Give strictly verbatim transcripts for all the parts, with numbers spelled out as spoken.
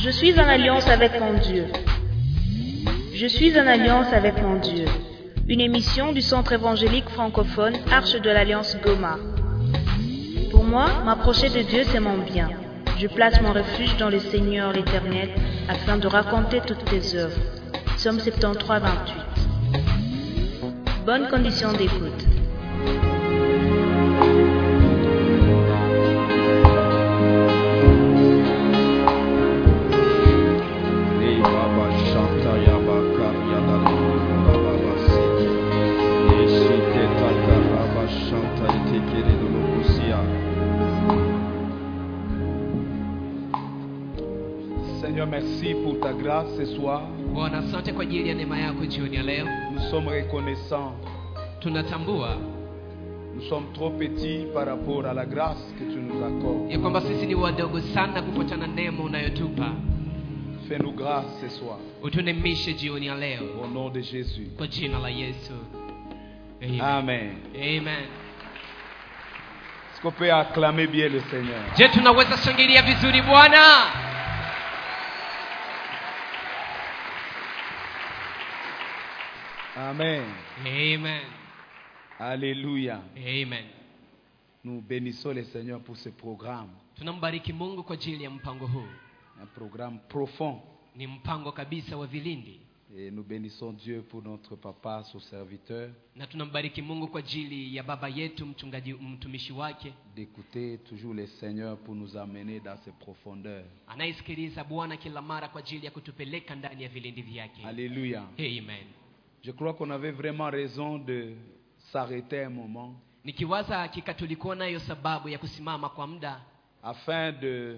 Je suis en alliance avec mon Dieu. Je suis en alliance avec mon Dieu. Une émission du Centre évangélique francophone Arche de l'Alliance Goma. Pour moi, m'approcher de Dieu, c'est mon bien. Je place mon refuge dans le Seigneur l'Éternel afin de raconter toutes tes œuvres. Psaume soixante-treize, vingt-huit. Bonne condition d'écoute. Seigneur, merci pour ta grâce ce soir. Bwana, asante kwa ajili ya neema yako jioni ya leo. Nous sommes reconnaissants. Tunatambua Nous sommes trop petits par rapport à la grâce que tu nous accordes. ya kwamba sisi ni wadogo sana kufuatana na neema unayotupa. Fais-nous grâce ce soir. Utunemishe jioni ya leo. Au nom de Jésus. Kwa jina la Yesu. Amen. Amen. Amen. Est-ce qu'on peut acclamer bien le Seigneur? Je, tunaweza shangilia vizuri Bwana? Amen. Amen. Alléluia. Amen. Nous bénissons le Seigneur pour ce programme. Tunambariki Mungu kwa ajili ya mpango huu. Un programme profond. Ni mpango kabisa wa vilindi. Et nous bénissons Dieu pour notre papa, son serviteur. Na tunambariki Mungu kwa ajili ya baba yetu mchungaji mtumishi wake. D'écouter toujours le Seigneur pour nous amener dans ses profondeurs. Anaisikiliza Bwana kila mara kwa ajili ya kutupeleka ndani ya vilindi vyake. Alléluia. Amen. Je crois qu'on avait vraiment raison de s'arrêter un moment. Nikiwaza hakika tulikuwa nayo sababu ya kusimama kwa muda afin de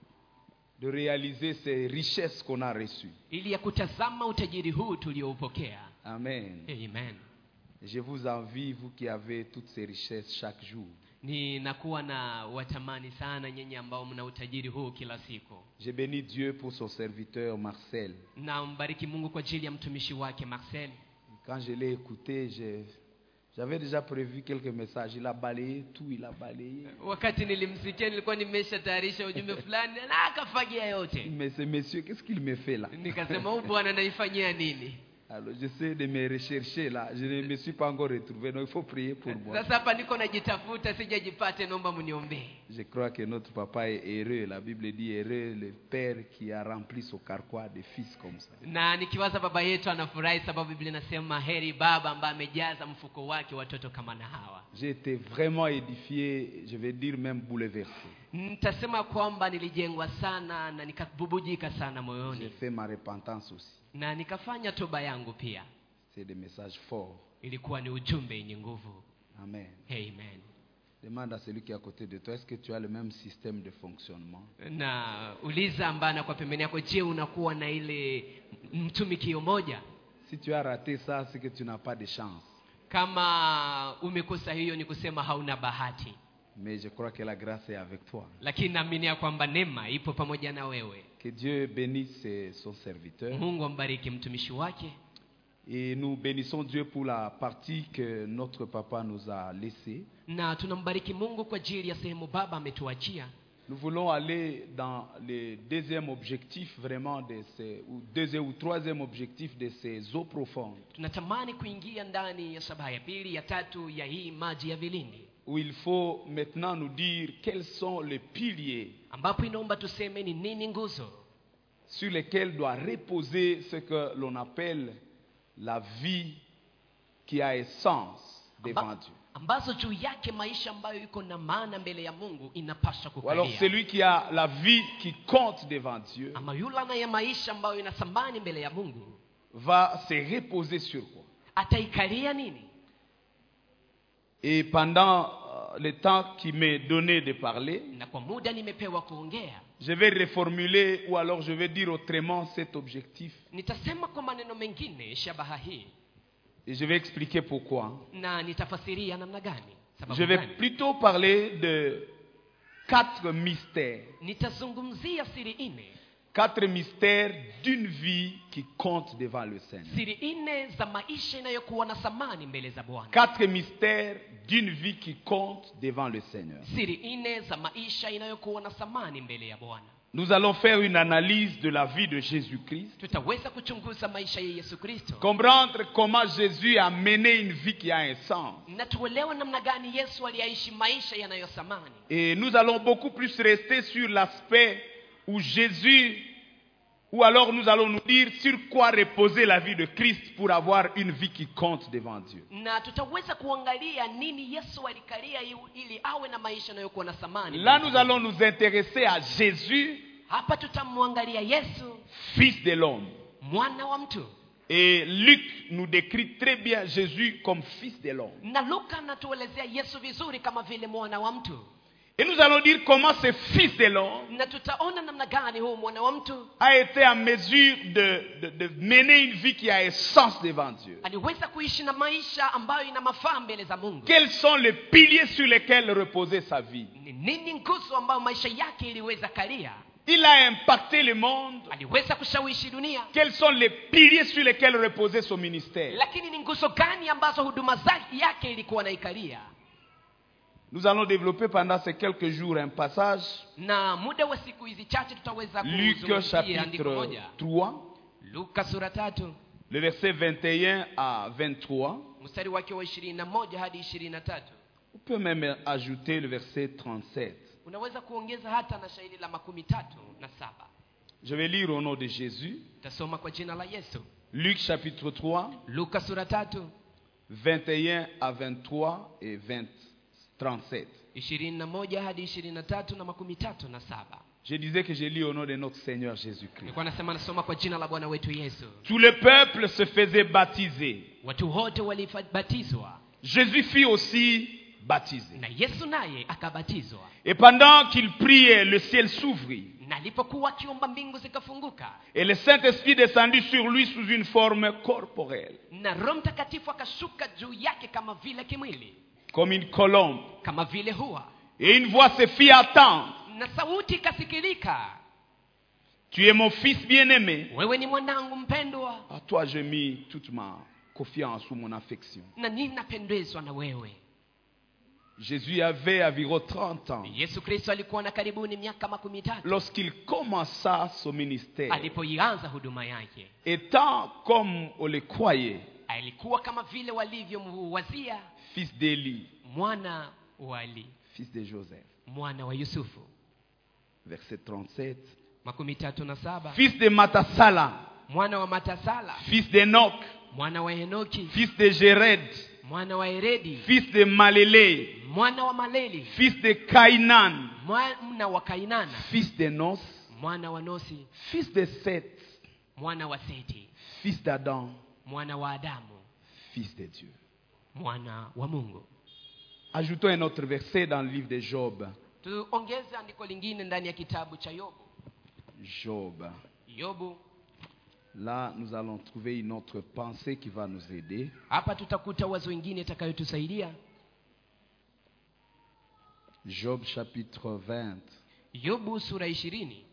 de réaliser ces richesses qu'on a reçues. ili ya kutazama utajiri huu tulioupokea. Amen. Amen. Je vous envie, vous qui avez toutes ces richesses chaque jour. Ni nakuwa na watamani sana nyenye ambao mna utajiri huu kila siku. Je bénis Dieu pour son serviteur Marcel. Na mbariki Mungu kwa ajili ya mtumishi wake Marcel. Quand je l'ai écouté, je j'avais déjà prévu quelques messages. Il a balayé tout, il a balayé. Wakati nilimsikia nilikuwa nimeshatayarisha ujumbe fulani na akafagia yote. Mais ce monsieur, qu'est-ce qu'il me fait là? Nikasema huyu bwana anaifanyia nini? Alors j'essaie de me rechercher là, je ne me suis pas encore retrouvé, donc il faut prier pour moi. Sasa hapa niko najitafuta sijajipate, naomba mniombee. Je crois que notre papa est heureux, la Bible dit heureux le père qui a rempli son carquois de fils comme ça. Na nikiwaza baba yetu anafurahi sababu Biblia inasema heri baba ambaye amejaza mfuko wake watoto kama na hawa. J'ai été vraiment édifié, je vais dire même bouleversé. Nitasema kwamba nilijengwa sana na nikabubujika sana moyoni. J'ai fait ma repentance aussi. Na nikafanya toba yangu pia. C'est des messages forts. Ilikuwa ni ujumbe yenye nguvu. Amen. Amen. Demande à celui qui est à côté de toi, est-ce que tu as le même système de fonctionnement? Na uliza ambana kwa pembeni yako, je, unakuwa na ile mtumikio moja? Si tu as raté ça, c'est que tu n'as pas de chance. Kama umekosa hiyo ni kusema hauna bahati. Mais je crois que la grâce est avec toi. Lakini naamini ya kwamba neema ipo pamoja na wewe. Que Dieu bénisse son serviteur. Mungu ambariki mtumishi wake. Et nous bénissons Dieu pour la partie que notre papa nous a laissée. Na tunambariki Mungu kwa ajili ya sehemu baba ametuachia. Nous voulons aller dans le deuxième objectif vraiment de ces ou deuxième ou troisième objectif de ces eaux profondes. Tunatamani kuingia ndani ya sabaha ya pili ya tatu ya hii maji ya vilindi. Où il faut maintenant nous dire quels sont les piliers ambapo inaomba tuseme ni nini nguzo sur lesquels doit reposer ce que l'on appelle la vie qui a essence devant Amba, Dieu. ambazo juu yake maisha ambayo iko na maana mbele ya Mungu inapaswa Ou alors kukalia. celui qui a la vie qui compte devant Dieu Ama yule na ya maisha ambayo ina thamani mbele ya Mungu va se reposer sur quoi? ataikalia nini? Et pendant euh, le temps qui m'est donné de parler, Na kwa muda nimepewa kuongea, je vais reformuler ou alors je vais dire autrement cet objectif. nitasema kwa maneno mengine shabaha hii Et je vais expliquer pourquoi. na nitafasiria namna gani. Sababu Je vais gani? plutôt parler de quatre mystères. Nitazungumzia siri nne. Quatre mystères d'une vie qui compte devant le Seigneur. Siri nne za maisha inayokuwa na thamani mbele za Bwana. Quatre mystères d'une vie qui compte devant le Seigneur. Siri nne za maisha inayokuwa na thamani mbele ya Bwana. nous allons faire une analyse de la vie de Jésus-Christ. tutaweza kuchunguza maisha ya Yesu Kristo Comprendre comment Jésus a mené une vie qui a un sens. na tuelewe namna gani Yesu aliishi maisha yanayosamani. Et nous allons beaucoup plus rester sur l'aspect où Jésus, ou alors nous allons nous dire sur quoi reposer la vie de Christ pour avoir une vie qui compte devant Dieu. Na tutaweza kuangalia nini Yesu alikalia ili awe na maisha yanayokuwa na thamani. Là, nous allons nous intéresser à Jésus, Hapa tutamwangalia Yesu, fils de l'homme. mwana wa mtu. Et Luc nous décrit très bien Jésus comme fils de l'homme. Na Luka anatuelezea Yesu vizuri kama vile mwana wa mtu. Et nous allons dire comment ce fils de l'homme Na tutaona namna gani huyu mwana wa mtu a été en mesure de, de, de mener une vie qui a un sens devant Dieu. aliweza kuishi na maisha ambayo ina mafaa mbele za Mungu. Quels sont les piliers sur lesquels reposait sa vie? Ni nini nguzo ambayo maisha yake iliweza kalia? Il a impacté le monde. Aliweza kushawishi dunia. Quels sont les piliers sur lesquels reposait son ministère? Lakini ni nguzo gani ambazo huduma zake yake ilikuwa naikalia? Nous allons développer pendant ces quelques jours un passage. Na muda wa siku hizi chache tutaweza Luc kuzungumzia andiko chapitre moja. trois, Luka sura tatu, le verset vingt et un à vingt-trois. mstari wake wa ishirini na moja hadi ishirini na tatu. On peut même ajouter le verset trente-sept. Unaweza kuongeza hata na shairi la makumi tatu na saba. Je vais lire au nom de Jésus. Tasoma kwa jina la Yesu. Luc chapitre trois, Luka sura tatu, vingt et un à vingt-trois et vingt, trente-sept. ishirini na moja hadi ishirini na tatu na makumi tatu na saba. Je disais que je lis au nom de notre Seigneur Jésus-Christ. Nilikuwa nasema nasoma kwa jina la Bwana wetu Yesu. Tout le peuple se faisait baptiser. Watu wote walibatizwa. Jésus fut aussi baptisé. Na Yesu naye akabatizwa. Et pendant qu'il priait, le ciel s'ouvrit. Na alipokuwa akiomba mbingu zikafunguka. Et le Saint-Esprit descendit sur lui sous une forme corporelle. Na Roho Mtakatifu akashuka juu yake kama vile kimwili. Comme une colombe. Kama vile hua. Et une voix se fit entendre. Na sauti ikasikilika. Tu es mon fils bien-aimé. Wewe ni mwanangu mpendwa. À toi j'ai mis toute ma confiance ou mon affection. Na ninapendezwa na wewe. Jésus avait environ trente ans Yesu Kristo alikuwa na karibuni miaka makumi tatu. lorsqu'il commença son ministère. Alipoianza huduma yake. Étant comme on le croyait, Alikuwa kama vile walivyomwazia, fils d'Élie, mwana wa Ali, fils de Joseph. mwana wa Yusufu. Verset trente-sept. Makumi tatu na saba. Fils de Matasala, Mwana wa Matasala, fils d'Enoch, mwana wa Henoki, fils de Jéred, mwana wa Heredi, fils de Malélé, mwana wa Maleli, fils de Caïnan, mwana wa Kainana, fils de Nos, mwana wa Nosi, fils de Seth, mwana wa Seti, fils d'Adam, mwana wa Adamu, fils de Dieu. mwana wa Mungu. Ajoutons un autre verset dans le livre de Job. Tuongeze andiko lingine ndani ya kitabu cha Yobu. Job. Yobu. Là, nous allons trouver une autre pensée qui va nous aider. Hapa tutakuta wazo ingine itakayotusaidia. Job chapitre vingt. Yobu sura ishirini.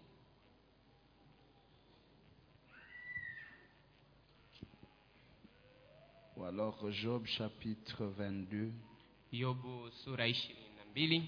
Ou alors Job chapitre vingt-deux. Yobu sura ishirini na mbili.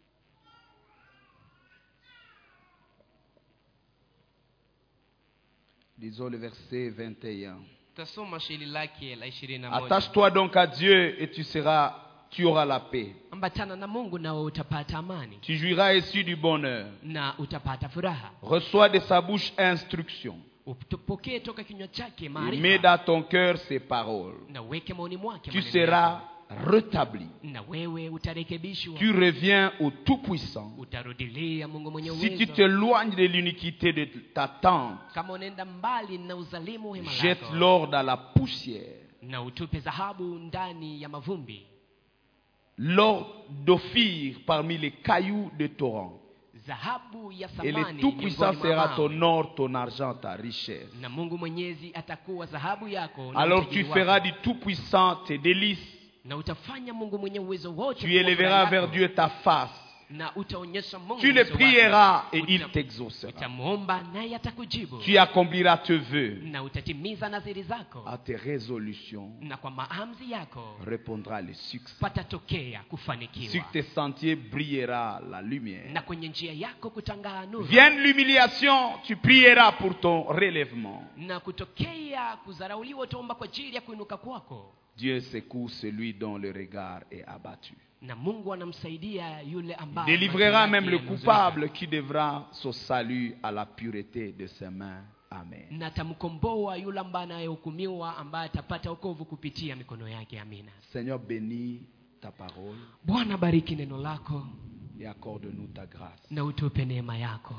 Lisons le verset vingt et un. Tasoma shairi lake la ishirini na moja. Attache-toi donc à Dieu et tu seras, tu auras la paix. Ambatana na Mungu nawe utapata amani. Tu jouiras ainsi du bonheur. Na utapata furaha. Reçois de sa bouche instruction. Utupokee toka kinywa chake Et maarifa. mets dans ton cœur ses paroles. Na weke maoni mwake Tu maneno seras yako. rétabli. Na wewe utarekebishwa. Tu reviens au Tout-Puissant. Utarudilia Mungu mwenye Si tu uwezo. t'éloignes de l'iniquité de ta tente, Kama unaenda mbali na uzalimu hema lako. jette l'or dans la poussière. Na utupe dhahabu ndani ya mavumbi. L'or d'Ophir parmi les cailloux de torrent. Dhahabu ya Et le thamani Tout-Puissant miongoni mwa sera mawe. ton or, ton argent, ta richesse. Na Mungu Mwenyezi atakuwa dhahabu yako na Alors tu utajiri feras wako. du Tout-Puissant tes délices. Na utafanya Mungu mwenye uwezo wote Tu kuwa élèveras furaha vers yako. Dieu ta face. na utaonyesha Mungu Tu le uwezo wake. prieras et Uta- il t'exaucera. Utamuomba naye atakujibu. Tu accompliras tes vœux. Na utatimiza nadhiri zako. À tes résolutions Na kwa maamuzi yako répondra le succès. patatokea kufanikiwa. Sur tes sentiers brillera la lumière. Na kwenye njia yako kutangaa nuru. Vienne l'humiliation, tu prieras pour ton relèvement. Na kutokea kudharauliwa utaomba kwa ajili ya kuinuka kwako. Dieu secoue celui dont le regard est abattu. Na Mungu anamsaidia yule ambaye Délivrera macho même yake le yamehuzunika. coupable qui devra son salut à la pureté de ses mains. Amen. Na atamkomboa yule ambaye anayehukumiwa ambaye atapata wokovu kupitia mikono yake. Amina. Seigneur, bénis ta parole Bwana, bariki neno lako et accorde-nous ta grâce. na utupe neema yako.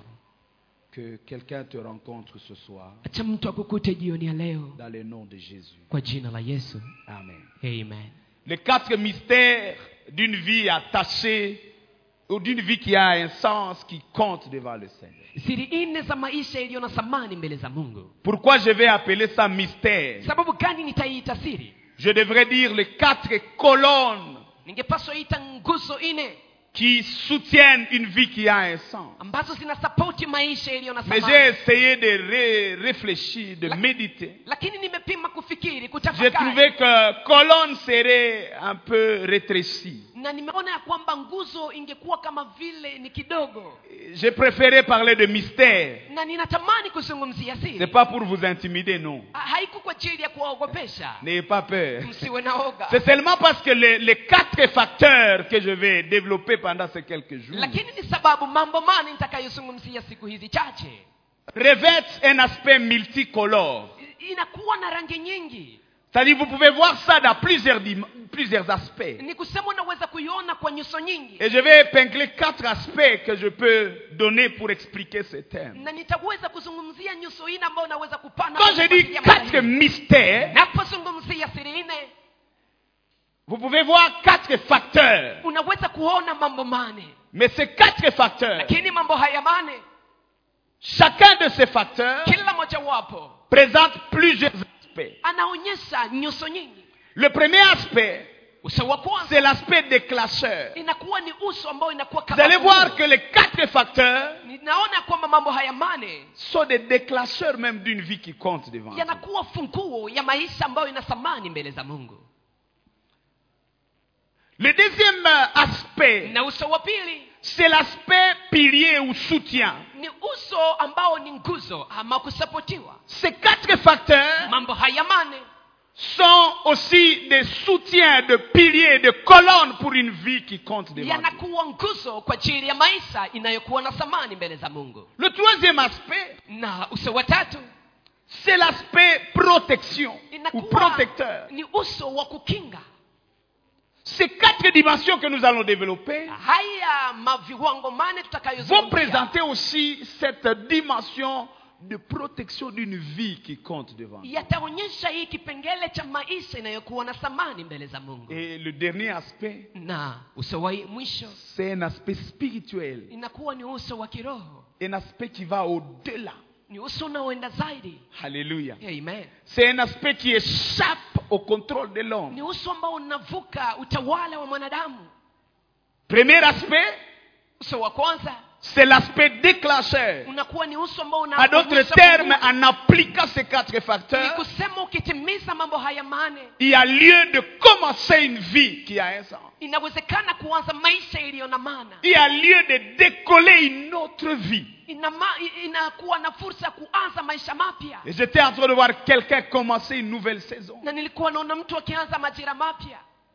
Que quelqu'un te rencontre ce soir Acha mtu akukute jioni ya leo dans le nom de Jésus. kwa jina la Yesu. Amen. Amen. Les quatre mystères d'une vie attachée ou d'une vie qui a un sens qui compte devant le Seigneur. Siri nne za maisha iliyo na thamani mbele za Mungu. Pourquoi je vais appeler ça mystère? Sababu gani nitaiita siri? Je devrais dire les quatre colonnes Ningepaswa ita nguzo nne qui soutiennent une vie qui a un sens. ambazo zinasapoti maisha iliyo na Mais j'ai thamani. essayé de ré- réfléchir, de La- méditer. Lakini nimepima kufikiri, J'ai kutafakari. trouvé que colonne serait un peu rétrécie. Na nimeona ya kwamba nguzo ingekuwa kama vile ni kidogo. J'ai préféré parler de mystère. Na ninatamani kuzungumzia Ce n'est siri. pas pour vous intimider, non. Ha- Haiku kwa ajili ya kuwaogopesha. N'ayez pas peur. Msiwe na oga. C'est seulement parce que les, les quatre facteurs que je vais développer pendant ces quelques jours Lakini ni sababu mambo mane nitakayozungumzia siku hizi chache revêtent un aspect multicolore. I- inakuwa na rangi nyingi. C'est-à-dire vous pouvez voir ça dans plusieurs, dim- plusieurs aspects. Ni kusema unaweza kuiona kwa nyuso nyingi. Et je vais épingler quatre aspects que je peux donner pour expliquer ces thèmes. Na nitaweza kuzungumzia nyuso ine ambayo unaweza kupana. Quand je dis quatre mystères, Napozungumzia siri ine, vous pouvez voir quatre facteurs. unaweza kuona mambo mane. Mais ces quatre facteurs, Lakini mambo haya mane, chacun de ces facteurs kila moja wapo présente plusieurs aspects. anaonyesha nyuso nyingi. Le premier aspect, Uso wa kwanza c'est l'aspect déclencheur. inakuwa ni uso ambao inakuwa Vous kama allez funguo. voir que les quatre facteurs Ninaona kwamba mambo haya mane sont des déclencheurs même d'une vie qui compte devant Dieu. yanakuwa funguo ya maisha ambayo ina thamani mbele za Mungu. Le deuxième aspect, Na uso wa pili c'est l'aspect pilier ou soutien. ni uso ambao ni nguzo ama kusapotiwa. Ces quatre facteurs Mambo haya mane sont aussi des soutiens, de piliers, de colonnes pour une vie qui compte devant Dieu. yanakuwa nguzo kwa ajili ya maisha inayokuwa na thamani mbele za Mungu. Le troisième aspect, Na uso wa tatu c'est l'aspect protection ou inakuwa protecteur. ni uso wa kukinga. Ces quatre dimensions que nous allons développer Haya maviwango mane vont tutakayozungumzia présenter aussi cette dimension de protection d'une vie qui compte devant Dieu. yataonyesha hii kipengele cha maisha inayokuwa na thamani mbele za Mungu. Et le dernier aspect, Na uso wa mwisho c'est un aspect spirituel, inakuwa ni uso wa kiroho, un aspect qui va au-delà. ni uso unaoenda zaidi. Alléluia. Amen. C'est un aspect qui échappe au contrôle de l'homme. Ni uso ambao unavuka utawala wa mwanadamu. Premier aspect, Uso wa kwanza c'est l'aspect déclencheur. unakuwa ni uso ambao En d'autres unaonyesha termes, funguo. en appliquant ces quatre Ni facteurs, kusema ukitimiza mambo haya mane il y a lieu de commencer une vie qui a un sens. inawezekana kuanza maisha iliyo na maana. Il y a lieu de décoller une autre vie. Inama, inakuwa na fursa ya kuanza maisha mapya. Et j'étais en train de voir quelqu'un commencer une nouvelle saison. Na nilikuwa naona mtu akianza majira mapya.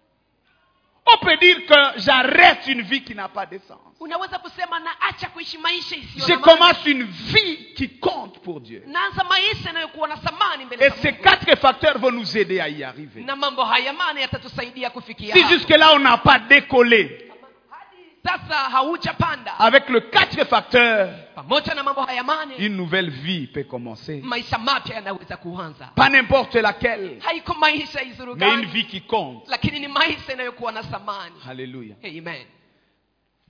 On peut dire que j'arrête une vie qui n'a pas de sens. Unaweza kusema na acha kuishi maisha isiyo Je na maana. commence une vie qui compte pour Dieu. Naanza maisha yanayokuwa na thamani mbele Et za ces Mungu. quatre facteurs vont nous aider à y arriver. Na mambo haya mane yatatusaidia kufikia Si hapo. jusque-là on n'a pas décollé Sasa haujapanda avec les quatre facteurs, pamoja na mambo haya mane, une nouvelle vie peut commencer. maisha mapya yanaweza kuanza. Pas n'importe laquelle, Haiko maisha mais une izurugani, vie qui compte. lakini ni maisha inayokuwa na thamani. Alléluia. Amen.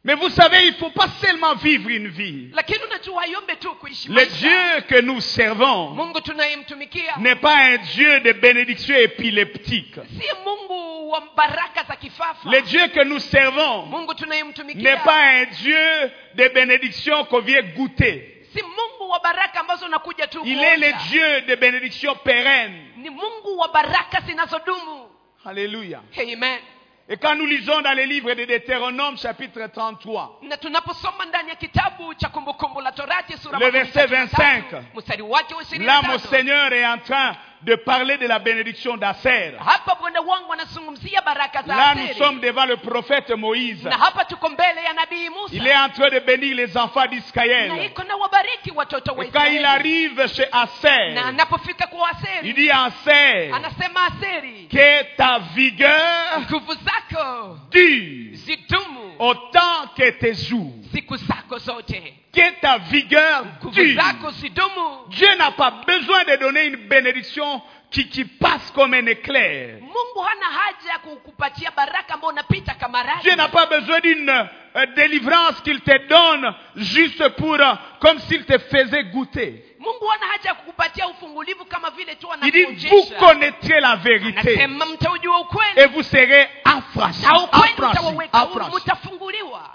Mais vous savez, il ne faut pas seulement vivre une vie. lakini unajua hayombe tu kuishi Le maisha. Dieu que nous servons Mungu tunayemtumikia n'est pas un Dieu de bénédiction épileptique. si Mungu wa baraka za kifafa. Le Dieu que nous servons Mungu n'est tunayemtumikia pas un Dieu de bénédiction qu'on vient goûter. si Mungu wa baraka ambazo unakuja tu Il est le kuonja. Dieu de bénédiction pérenne. Ni Mungu wa baraka zinazodumu. Alléluia. Amen. Et quand nous lisons dans les livres de Deutéronome chapitre trente-trois, Na tunaposoma ndani ya kitabu cha kumbukumbu la Torati sura Le verset vingt-cinq. mstari wake wa ishirini là na mon tatu. Seigneur est en train de parler de la bénédiction d'Aser. Hapa Bwana wangu anazungumzia baraka za Là nous Aseri. sommes devant le prophète Moïse. Na hapa tuko mbele ya nabii Musa. Il est en train de bénir les enfants Na d'Israël. iko na wabariki watoto wa Et quand il Israeli. arrive chez Aser, Na anapofika kwa il Aseri, dit à Aser anasema Aseri, que ta vigueur nguvu zako dure zidumu autant que tes jours. siku zako zote. Que ta vigueur Nguvu dure. zako zidumu. Dieu n'a pas besoin de donner une bénédiction qui, qui passe comme un éclair. Mungu hana haja ya kukupatia baraka ambayo unapita kama radi. Dieu n'a pas besoin d'une euh, délivrance qu'il te donne juste pour, euh, comme s'il te faisait goûter. Mungu hana haja ya kukupatia ufungulivu kama vile tu Il dit, vous anakuonjesha. connaîtrez la vérité Anasema mtaujua ukweli. et vous serez affranchis. Na ukweli Affranchis. utawaweka huru, Affranchis. mtafunguliwa.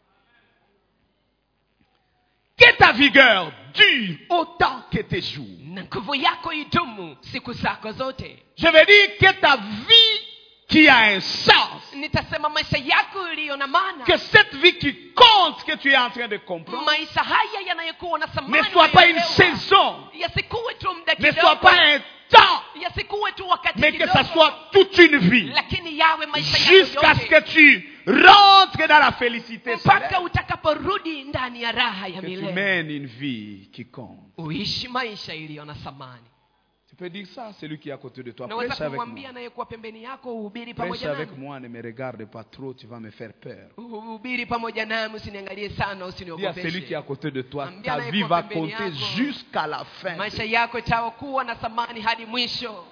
Que ta vigueur dure autant que tes jours. Na nguvu yako idumu siku zako zote. Je veux dire que ta vie qui a un sens, Nitasema maisha yako iliyo na maana. que cette vie qui compte que tu es en train de comprendre, Maisha haya yanayokuwa na ne thamani. soit pas une unayoelewa. saison, Yasikuwe tu muda ne kidogo. soit pas un temps, Yasikuwe tu wakati mais que kidogo. ça soit toute une vie. Lakini yawe maisha yako Jusqu'à ce yote. que tu rentres dans la félicité Mpaka céleste. utakaporudi ndani ya raha ya Que tu milele. mènes une vie qui compte. Uishi maisha iliyo na thamani. Tu peux dire ça à celui qui est à côté de toi. Naweza Prêche avec kumwambia moi. anayekuwa pembeni yako uhubiri Prêche pamoja avec nami. moi, ne me regarde pas trop, tu vas me faire peur. Uhubiri pamoja nami, usiniangalie sana, Dis à celui qui est usiniogopeshe. à côté de toi, Ambia ta anayekuwa vie va pembeni compter yako. jusqu'à la fin. Maisha yako itakuwa na thamani hadi mwisho.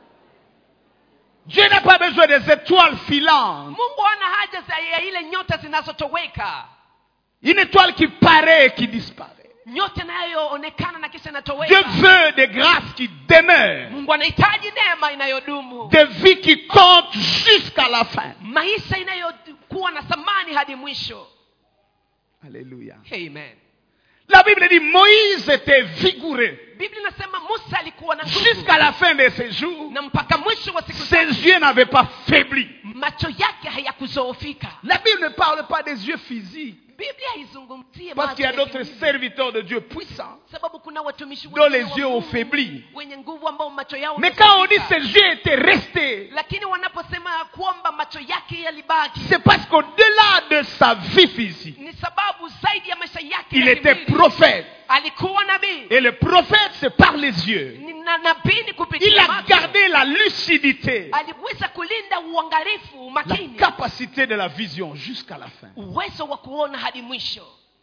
Dieu n'a pas besoin des étoiles filantes. Mungu hana haja za ya ile nyota zinazotoweka. Une étoile qui paraît et qui disparaît. Nyota inayoonekana na kisha Dieu inatoweka. veut des grâces qui demeurent. Mungu anahitaji neema inayodumu. Des vies qui comptent jusqu'à la fin. Maisha inayokuwa na thamani hadi mwisho. Alléluia. Amen. La Bible dit Moïse était vigoureux. Biblia inasema Musa alikuwa na nguvu. Jusqu'à la fin de ses jours, Na mpaka mwisho wa siku ses zake yeux n'avaient pas faibli. macho yake hayakuzoofika. La Bible ne parle pas des yeux physiques. Biblia haizungumzie Parce qu'il y a macho ya d'autres kimwili. serviteurs de Dieu puissants Sababu kuna watumishi dont les wengine yeux wa ont Mungu faibli. wenye nguvu ambao macho yao Mais quand on dit yamezoofika. ses yeux étaient restés, Lakini wanaposema ya kwamba macho yake yalibaki, c'est parce qu'au-delà de sa vie physique, ni sababu zaidi ya maisha yake il ya était kimwili, prophète. alikuwa nabii. Et le prophète, c'est par les yeux. Ni na nabii ni Il kupitia a macho. gardé la lucidité, Aliweza kulinda uangalifu, la umakini, capacité de la vision jusqu'à la fin. uwezo wa kuona hadi mwisho.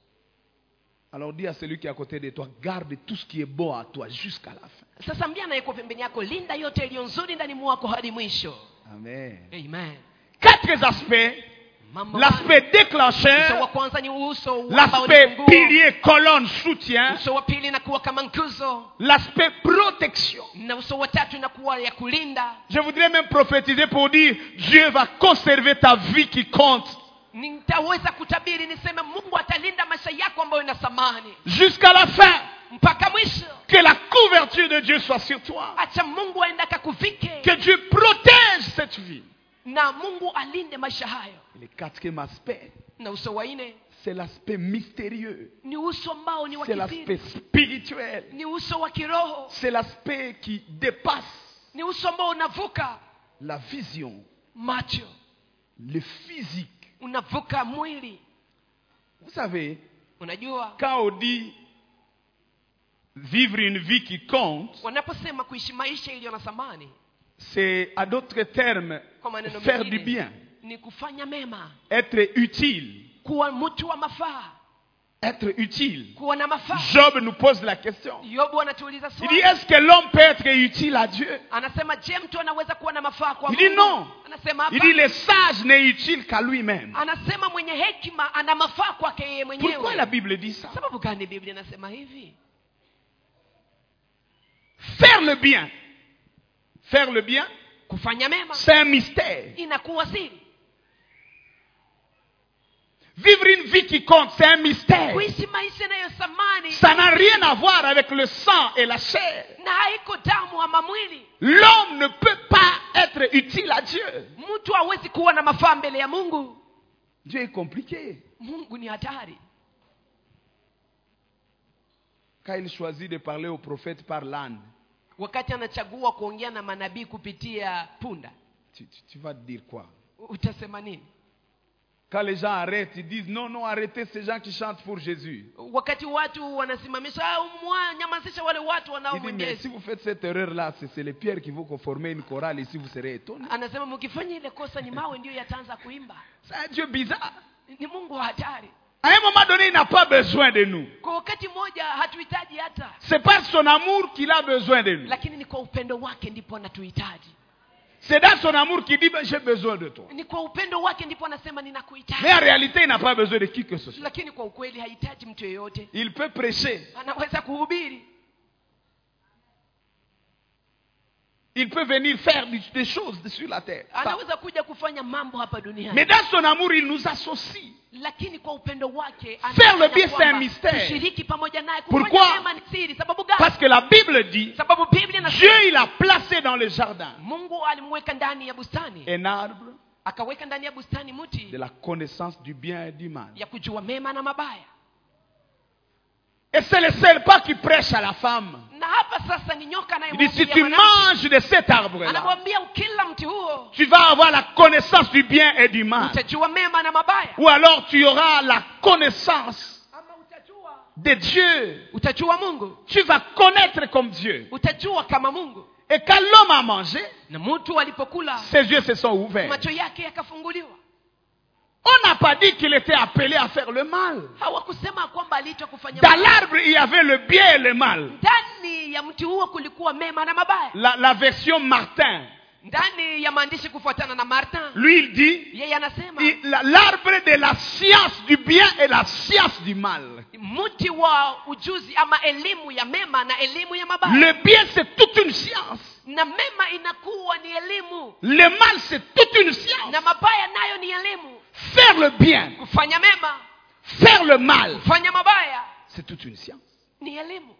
Alors dis à celui qui est à côté de toi, garde tout ce qui est bon à toi jusqu'à la fin. Sasa mbia anayekuwa pembeni yako, linda yote iliyo nzuri ndani mwako hadi mwisho. Amen. Amen. Quatre aspects. Mambo L'aspect Uso wa déclencheur, kwanza ni uso ambao ni l'aspect funguo. pilier, colonne, soutien, Uso wa pili inakuwa kama nguzo, l'aspect protection. na uso wa tatu inakuwa ya kulinda. Je voudrais même prophétiser pour dire, Dieu va conserver ta vie qui compte Nitaweza kutabiri niseme Mungu atalinda maisha yako ambayo ina thamani jusqu'à la fin. mpaka mwisho. Que la couverture de Dieu soit sur toi. Acha Mungu aende akakuvike, Que Dieu protège cette vie. na Mungu alinde maisha hayo. Et le quatrième aspect, Na uso wa nne c'est l'aspect mystérieux. ni uso ambao ni wa C'est l'aspect kisiri, spirituel. ni uso wa kiroho, C'est l'aspect qui dépasse ni uso ambao unavuka la vision, macho, le physique. unavuka mwili. Vous savez, Unajua, quand on dit vivre une vie qui compte, wanaposema kuishi maisha iliyo na thamani, c'est à d'autres termes kwa maneno faire du mengine bien, ni kufanya mema, être utile. kuwa mtu wa mafaa. être utile. kuwa na mafaa. Job nous pose la question. Yobu anatuuliza Il dit, swali. est-ce que l'homme peut être utile à Dieu? Anasema je, mtu anaweza kuwa na mafaa kwa Il Mungu? dit non. Anasema Il hapa. dit, le sage n'est utile qu'à lui-même. Anasema mwenye hekima ana mafaa kwake yeye mwenyewe. Pourquoi la Bible dit ça? Sababu gani Biblia inasema hivi? Faire le bien. Faire le bien, Kufanya mema c'est un mystère. inakuwa siri. Vivre une vie qui compte, c'est un mystère. Kuishi maisha yanayothamani Ça n'a rien à voir avec le sang et la chair. na haiko damu ama mwili. L'homme ne peut pas être utile à Dieu. Mtu hawezi kuwa na mafaa mbele ya Mungu. Dieu est compliqué. Mungu ni hatari. Quand il choisit de parler au prophète par l'âne, Wakati anachagua kuongea na manabii kupitia punda, tu, tu, tu vas te dire quoi? utasema nini? Quand les gens arrêtent, ils disent non, non, arrêtez ces gens qui chantent pour Jésus. Wakati watu wanasimamisha au mwa nyamazisha wale watu Il dit, wanaomwendea mais si vous faites cette erreur-là, c'est, c'est les pierres qui vont former une chorale ici, vous serez étonnés. Anasema mkifanya ile kosa ni mawe ndio yataanza kuimba. C'est un Dieu bizarre. Ni Mungu wa hatari. À un moment donné, il n'a pas besoin de nous. Kwa wakati mmoja hatuhitaji hata, C'est par son amour qu'il a besoin de nous. lakini ni kwa upendo wake ndipo anatuhitaji. C'est dans son amour qu'il dit, ben, j'ai besoin de toi. Ni kwa upendo wake ndipo anasema ninakuhitaji. Mais en réalité, il n'a pas besoin de qui que ce soit. Lakini kwa ukweli hahitaji mtu yeyote. Il peut prêcher. Anaweza kuhubiri. Il peut venir faire des choses sur la terre. Ça. Anaweza kuja kufanya mambo hapa duniani. Mais dans son amour, il nous associe. Lakini kwa upendo wake Faire le anafanya bien, c'est un kwamba mystère. tushiriki pamoja naye. Pourquoi? Kufanya mema ni siri. Sababu gani? Parce que la Bible dit, Sababu Biblia inasema Dieu, il a placé dans le jardin Mungu alimweka ndani ya bustani. un arbre Akaweka ndani ya bustani mti de la connaissance du bien et du mal. ya kujua mema na mabaya. Et c'est le seul pas qui prêche à la femme. Na hapa sasa ni nyoka Il dit, si anayemwambia tu mwanamke. manges de cet arbre-là, Anamwambia ukila mti huo tu vas avoir la connaissance du bien et du mal. utajua mema na mabaya. Ou alors tu auras la connaissance Ama utajua de Dieu. utajua Mungu. Tu vas connaître comme Dieu. Utajua kama Mungu. Et quand l'homme a mangé, Na mtu alipokula ses yeux se sont ouverts. macho yake yakafunguliwa. On n'a pas dit qu'il était appelé à faire le mal. Hawakusema kwamba aliitwa kufanya Dans mabaya. l'arbre, il y avait le bien et le mal. Ndani ya mti huo kulikuwa mema na mabaya. La, la version Martin, Ndani ya maandishi kufuatana na Martin, lui, il dit, yeye anasema il- la- l'arbre de la science du bien et la science du mal. mti wa ujuzi ama elimu ya mema na elimu ya mabaya. Le bien, c'est toute une science. Na mema inakuwa ni elimu Le mal, c'est toute une science. na mabaya nayo ni elimu. Faire le bien, Kufanya mema, faire le mal, kufanya mabaya c'est toute une science. ni elimu.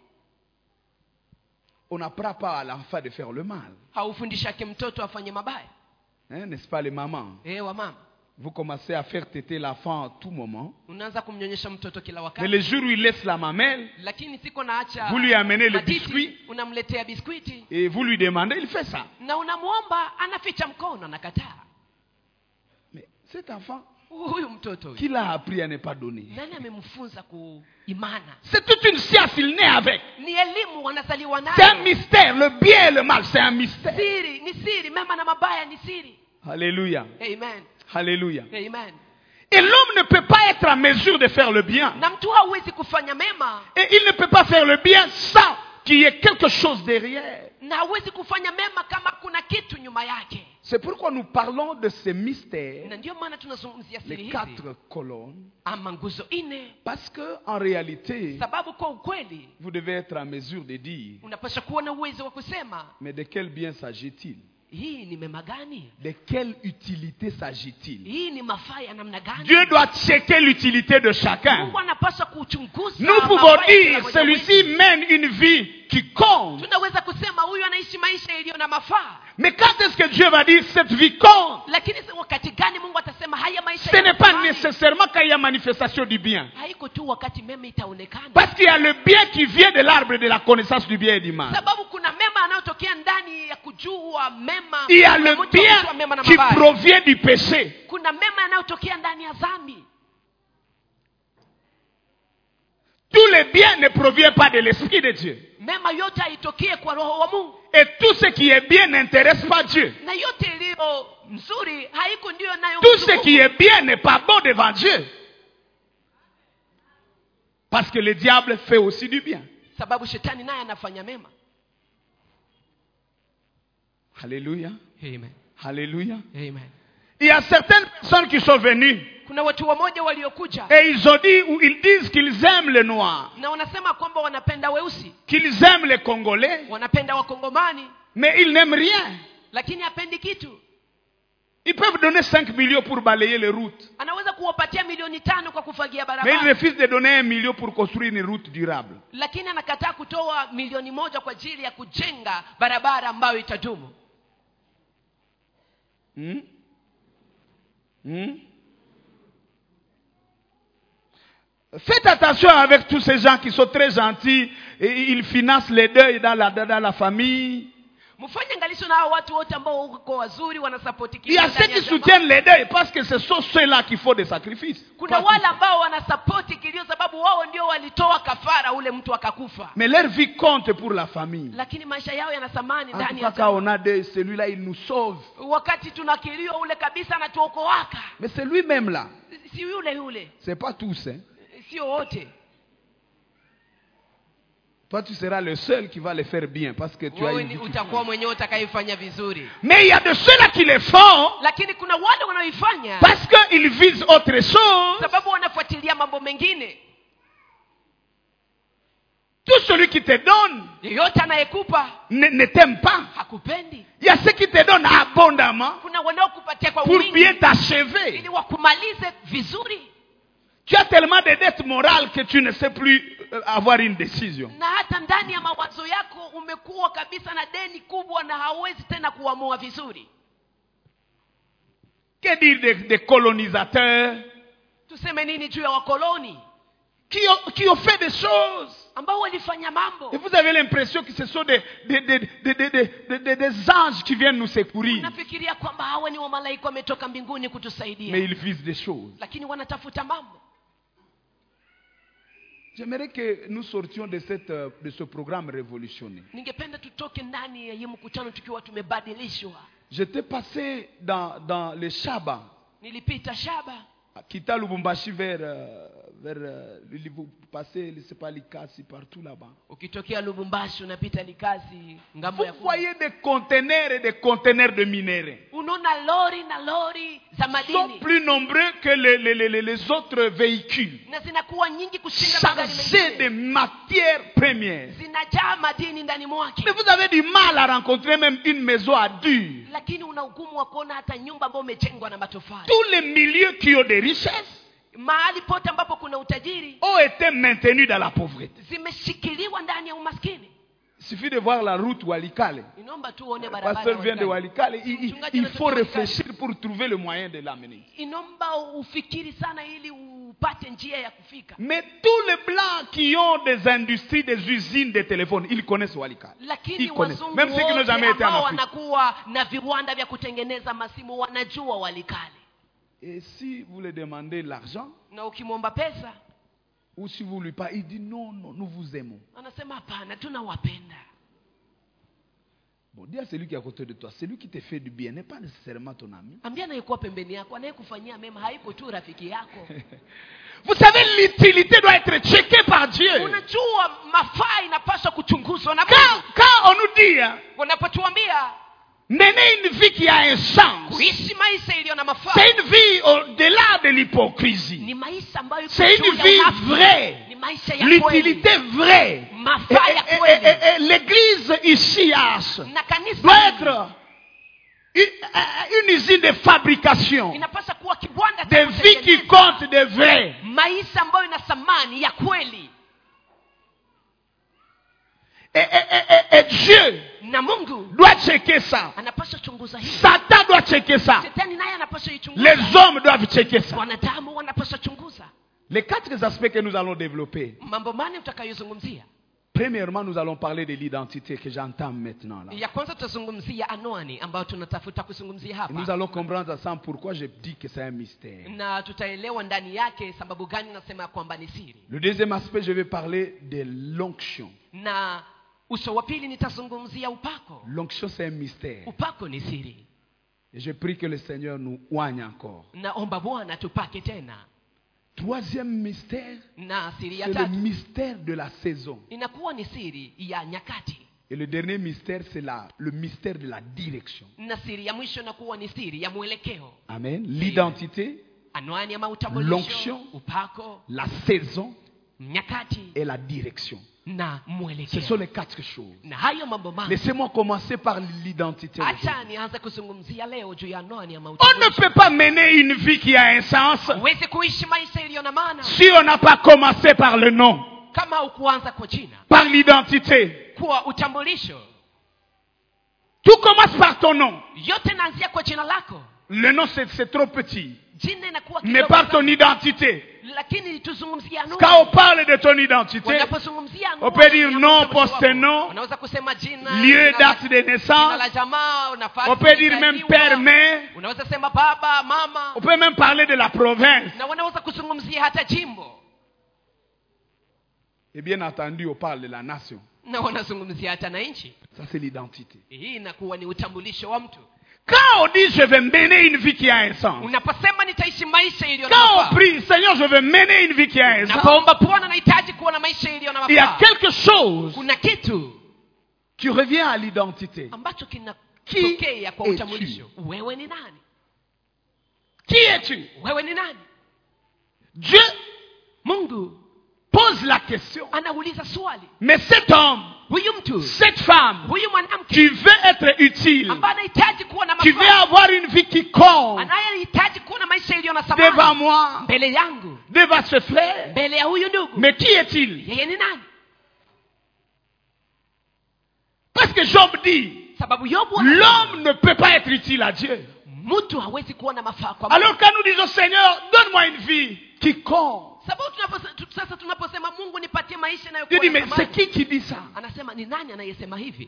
On n'apprend pas à l'enfant de faire le mal. Haufundishake mtoto afanye mabaya. Hein, n'est-ce pas les mamans? Eh, wa mama, Vous commencez à faire téter l'enfant à tout moment. unaanza kumnyonyesha mtoto kila Mais wakati. le jour où il laisse la mamelle, Lakini siko naacha vous lui amenez le matiti, biscuit unamletea biskuiti et vous lui demandez, il fait ça. na unamuomba, anaficha mkono, anakataa. Mais cet enfant, Huyu mtoto huyu, qui l'a appris à ne pas donner? nani amemfunza kuimana? C'est toute une science, il naît avec. Ni elimu wanazaliwa C'est un nayo. mystère. Le bien et le mal, c'est un mystère. Siri ni siri, mema na mabaya ni siri. Alléluia. Amen. Alléluia. Amen. Et l'homme ne peut pas être en mesure de faire le bien. Na mtu hawezi kufanya mema Et il ne peut pas faire le bien sans qu'il y ait quelque chose derrière. na hawezi kufanya mema kama kuna kitu nyuma yake. C'est pourquoi nous parlons de ces mystères, Na ndio maana tunazungumzia siri les hizi quatre colonnes, ama nguzo nne, parce que en réalité, sababu kwa ukweli vous devez être en mesure de dire, unapaswa kuwa na uwezo wa kusema mais de quel bien s'agit-il? hii ni mema gani? De quelle utilité s'agit-il? Hii ni mafaa ya namna gani? Dieu doit checker l'utilité de chacun. Mungu anapaswa kuchunguza. Nous pouvons mafaa ya kila dire, mmoja celui-ci wetu. mène une vie qui compte. Tunaweza kusema huyu anaishi maisha iliyo na mafaa. Mais quand est-ce que Dieu va dire cette vie compte? Lakini wakati gani Mungu atasema haya maisha Ce n'est pas yana thamani? nécessairement quand il y a manifestation du bien. Haiko tu wakati mema itaonekana. Parce qu'il y a le bien qui vient de l'arbre de la connaissance du bien et du mal. Sababu kuna mema yanayotokea ndani ya kujua mema. Il y a Kuna le mtu wa kujua bien mema na qui mabaya. provient du péché. Kuna mema yanayotokea ndani ya dhambi. Tout le bien ne provient pas de l'Esprit de Dieu. Mema yote haitokee kwa roho wa Mungu. Et tout ce qui est bien n'intéresse pas Dieu. Na yote iliyo nzuri haiko ndio nayo. Tout ce qui est bien n'est pas bon devant Dieu. Parce que le diable fait aussi du bien. sababu shetani naye anafanya mema. Alléluia. Amen. Alléluia. Amen. Il y a certaines personnes qui sont venues. Kuna watu wamoja waliokuja Et ils ont dit, ou ils disent qu'ils aiment les Noirs. na wanasema kwamba wanapenda weusi, Qu'ils aiment les Congolais. wanapenda wakongomani, Mais ils n'aiment rien. lakini hapendi kitu. Ils peuvent donner cinq millions pour balayer les routes. Anaweza kuwapatia milioni tano kwa kufagia Mais ils barabara, refusent de donner un million pour construire une route durable. lakini anakataa kutoa milioni moja kwa ajili ya kujenga barabara ambayo itadumu. Hmm? Hmm? Faites attention avec tous ces gens qui sont très gentils et ils financent les deuils dans la, dans la famille. Mfanye angalisho na hao watu wote ambao uko wazuri wanasupport Il y a ceux qui soutiennent les deuils parce que ce sont ceux-là qui font des sacrifices. Kuna wale ambao wanasupport kilio sababu wao ndio walitoa kafara ule mtu akakufa. Mais leur vie compte pour la famille. Lakini maisha yao yana thamani En ndani tout ya cas, quand on a deuil, celui-là il nous sauve. wakati tuna kilio ule kabisa anatuokoaka. Mais c'est lui-même là. Si yule yule. C'est pas tous, hein. Sio wote. Toi, tu seras le seul qui va le faire bien parce que tu as une vie. Utakuwa mwenyewe utakayefanya vizuri. Mais il y a de ceux-là qui le font. Lakini kuna wale wanaoifanya parce qu'ils visent autre chose. sababu wanafuatilia mambo mengine. Tout celui qui te donne yeyote anayekupa ne, ne t'aime pas. hakupendi. Il y a ceux qui te donnent abondamment Kuna wanaokupatia kwa pour wingi bien t'achever. ili wakumalize vizuri. Tu as tellement de dettes morales que tu ne sais plus avoir une décision. Na hata ndani ya mawazo yako umekuwa kabisa na deni kubwa na hauwezi tena kuamua vizuri. Que dire des, des colonisateurs? Tuseme nini juu ya wakoloni qui ont, qui ont fait des choses? ambao walifanya mambo. Et vous avez l'impression que ce sont des, des, des, des, des, des, des, des anges qui viennent nous secourir. Nafikiria kwamba hawa ni wamalaika wametoka mbinguni kutusaidia. Mais ils visent des choses. Lakini wanatafuta mambo. J'aimerais que nous sortions de, cette, de ce programme révolutionnaire. Ningependa tutoke ndani ya hii mkutano tukiwa tumebadilishwa. J'étais passé dans, dans le Shaba. Nilipita Shaba. Quittant Lubumbashi vers, euh, vers euh, vous passez, c'est pas Likasi, partout là-bas. Ukitokea Lubumbashi unapita Likasi ngambo ya Vous voyez des conteneurs et des conteneurs de minerais. Unaona lori na lori za Ils sont madini. plus nombreux que les, les, les, les autres véhicules. Na zinakuwa nyingi kushinda magari Chargés de mengine. matières premières. Zinajaa madini ndani mwake. Mais vous avez du mal à rencontrer même une maison à dur. Lakini una ugumu wa kuona hata nyumba ambayo imejengwa na matofali. Tous les milieux qui ont des richesses Mahali pote ambapo kuna utajiri ont été maintenus dans la pauvreté. zimeshikiliwa ndani ya umaskini. Il suffit de voir la route Walikale. Inaomba tu uone Le barabara. pasteur vient de Walikale. Il, il, il faut Walikale. réfléchir pour trouver le moyen de l'amener. Inaomba ufikiri sana ili upate njia ya kufika. Mais tous les blancs qui ont des industries, des usines de téléphones, ils connaissent Walikale. Lakini Ils connaissent. wazungu Même ceux qui n'ont jamais été en ambao Afrique. wanakuwa na viwanda vya kutengeneza masimu wanajua Walikale. Et si vous lui demandez l'argent, Na ukimwomba pesa ou si vous lui parlez, il dit non, non, nous vous aimons. anasema hapana, tunawapenda. Bon, dis à celui qui est à côté de toi, celui qui te fait du bien n'est pas nécessairement ton ami. Ambia anayekuwa pembeni yako, anayekufanyia mema haipo tu rafiki yako. Vous savez, l'utilité doit être checkée par Dieu. Unajua mafaa inapaswa kuchunguzwa na Quand, Mungu. quand on nous dit, hein, Wanapotuambia mener une vie qui a un sens, kuishi maisha iliyo na mafaa, c'est une vie au-delà de l'hypocrisie. ni maisha ambayo iko C'est juu une ya vie unafiki. vraie. Ni maisha ya kweli. L'utilité vraie. Et, Mafaa ya et- kweli. et- et- et l'église ici Na kanisa doit être une, une usine de fabrication. inapaswa kuwa kiwanda cha Des vies qui kutengeneza comptent, des vrais. maisha ambayo ina thamani ya kweli. Et, et- et- et Dieu Na Mungu doit checker ça. anapaswa chunguza hii. Satan doit checker ça. Shetani naye anapaswa ichunguza. Les hommes doivent checker ça. Wanadamu wanapaswa chunguza. Les quatre aspects que nous allons développer. Mambo mane utakayozungumzia. Premièrement, nous allons parler de l'identité que j'entends maintenant là. Ya kwanza tutazungumzia anwani ambayo tunatafuta kuzungumzia Et nous hapa. allons comprendre ensemble pourquoi je dis que c'est un mystère. Na tutaelewa ndani yake sababu gani nasema kwamba ni siri. Le deuxième aspect, je vais parler de l'onction. Na uso wa pili nitazungumzia upako. L'onction, c'est un mystère. Upako ni siri. Et je prie que le Seigneur nous oigne encore. Naomba Bwana tupake tena. Troisième mystère, na siri ya c'est le tatu mystère de la saison. inakuwa ni siri ya nyakati, Et le dernier mystère, c'est la, le mystère de la direction. na siri ya mwisho inakuwa ni siri ya mwelekeo. Amen. L'identité, Anwani ama utambulisho, l'onction, upako, la saison nyakati et la direction. na Ce mwelekeo. sont les quatre choses. Na hayo mambo manne. Laissez-moi commencer par l'identité. aujourd'hui. Acha nianze kuzungumzia leo juu ya anwani ama On ne utambulisho. peut pas mener une vie qui a un sens Huwezi kuishi maisha iliyo na maana si on n'a pas commencé par le nom, kama ukuanza kwa jina, par l'identité. kwa utambulisho. Tout commence par ton nom. Yote naanzia kwa jina lako. Le nom, c'est c'est trop petit. Jina inakuwa Mais kidogo par ton sana. identité. Lakini tuzungumzia anwani. Quand on parle de ton identité, Wanapozungumzia on anwani peut dire ya nom, utambulisho poste, wako, nom, unaweza kusema jina, lieu, jina la- date de jina naissance. la jamaa, nafasi On peut dire même ulizaliwa. père, mère. Unaweza sema baba, mama. On peut même parler de la province. Na wanaweza kuzungumzia hata jimbo. Et bien entendu, on parle de la nation. Na wanazungumzia hata na nchi. Ça, c'est l'identité. Hii inakuwa ni utambulisho wa mtu. Quand on dit je vais mener une vie qui a un sens, Unaposema nitaishi maisha iliyo na quand on mafaa. prie, Seigneur, je vais mener une vie qui a un sens, Napoomba Bwana nahitaji kuwa na maisha iliyo na il y a mafaa. quelque chose Kuna kitu qui revient à l'identité. ambacho Qui kinatokea kwa es-tu? utambulisho. Wewe ni nani? Qui es-tu? Wewe ni nani? Dieu Mungu pose la question. anauliza swali. Mais cet homme, Huyu mtu, cette femme, huyu mwanamke qui veut être utile, ambaye anahitaji kuwa na qui veut mafaa, avoir une vie qui compte anayehitaji kuwa na maisha iliyo na devant thamani moi, mbele yangu, devant ce frère, mbele ya huyu ndugu, mais qui est-il? yeye ni nani? Parce que Job dit, Sababu Yobu anasema, l'homme ne peut pas être utile à Dieu. mtu hawezi kuwa na mafaa kwa Mungu. Alors quand nous disons, Seigneur, donne-moi une vie qui compte, Sababu tunapose- tu- sasa tunaposema Mungu nipatie maisha Dieu yanayokuwa dit, na mais c'est thamani, qui qui dit ça? anasema ni nani anayesema hivi?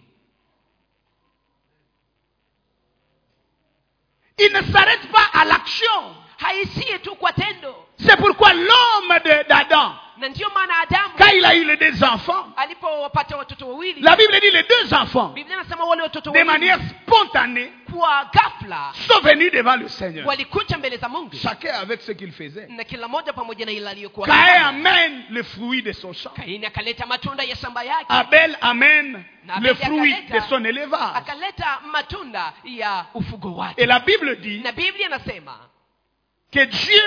Il ne s'arrête pas à l'action. Haishii tu kwa tendo. C'est pourquoi l'homme de- d'Adam, Na ndio maana Adamu quand il a eu les deux enfants, alipowapata watoto wawili, la Bible dit les deux enfants, Biblia inasema wale watoto de wawili manière spontanée, kwa ghafla sont venus devant le Seigneur. walikuja mbele za Mungu, Chacun avec ce qu'il faisait. na kila moja pamoja na ile aliyokuwa Caïn anafanya. amène le fruit de son champ. Kaini akaleta matunda ya shamba yake, Abel amène Na le Abel fruit akaleta- de son élevage. akaleta matunda ya ufugo wake. Et la Bible dit Na Biblia inasema que Dieu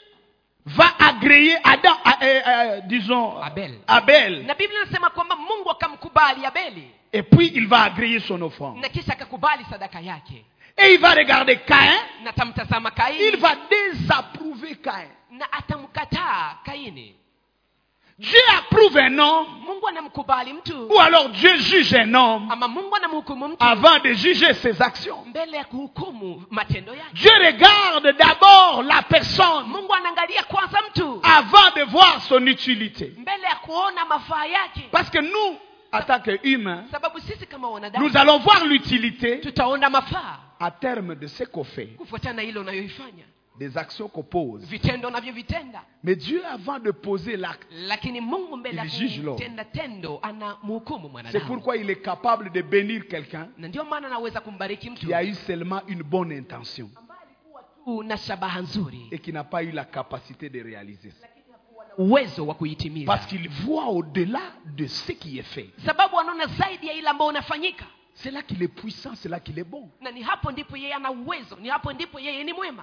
va agréer Adam, euh, euh, disons, Abel. Abel. na Biblia inasema kwamba Mungu akamkubali Abeli, Et puis il va agréer son offrande. na kisha akakubali sadaka yake, Et il va regarder Caïn. na tamtazama Il Kaini va désapprouver Caïn. na atamkataa Kaini. Dieu approuve un homme, Mungu anamkubali mtu, ou alors Dieu juge un homme ama Mungu anamhukumu mtu avant de juger ses actions. mbele ya kuhukumu matendo yake. Dieu regarde d'abord la personne Mungu anaangalia kwanza mtu avant de voir son utilité. mbele ya kuona mafaa yake, Parce que nous, en tant qu'humains, sababu sisi kama wanadamu nous allons voir l'utilité tutaona mafaa à terme de ce qu'on fait, kufuatana na hilo unayoifanya, des actions qu'on pose. vitendo unavyovitenda. Mais Dieu, avant de poser l'acte, Lakini Mungu mbele ya Il juge l'homme. kutenda tendo anamhukumu c'est mwanadamu, pourquoi il est capable de bénir quelqu'un na ndio maana anaweza kumbariki mtu qui a eu seulement une bonne intention tu na shabaha nzuri, et qui n'a pas eu la capacité de réaliser ça. uwezo wa kuitimiza, Parce qu'il voit au-delà de ce qui est fait. sababu anaona zaidi ya ile ambayo unafanyika, C'est là qu'il est puissant, c'est là qu'il est bon. na ni hapo ndipo yeye ana uwezo, ni hapo ndipo yeye ni mwema.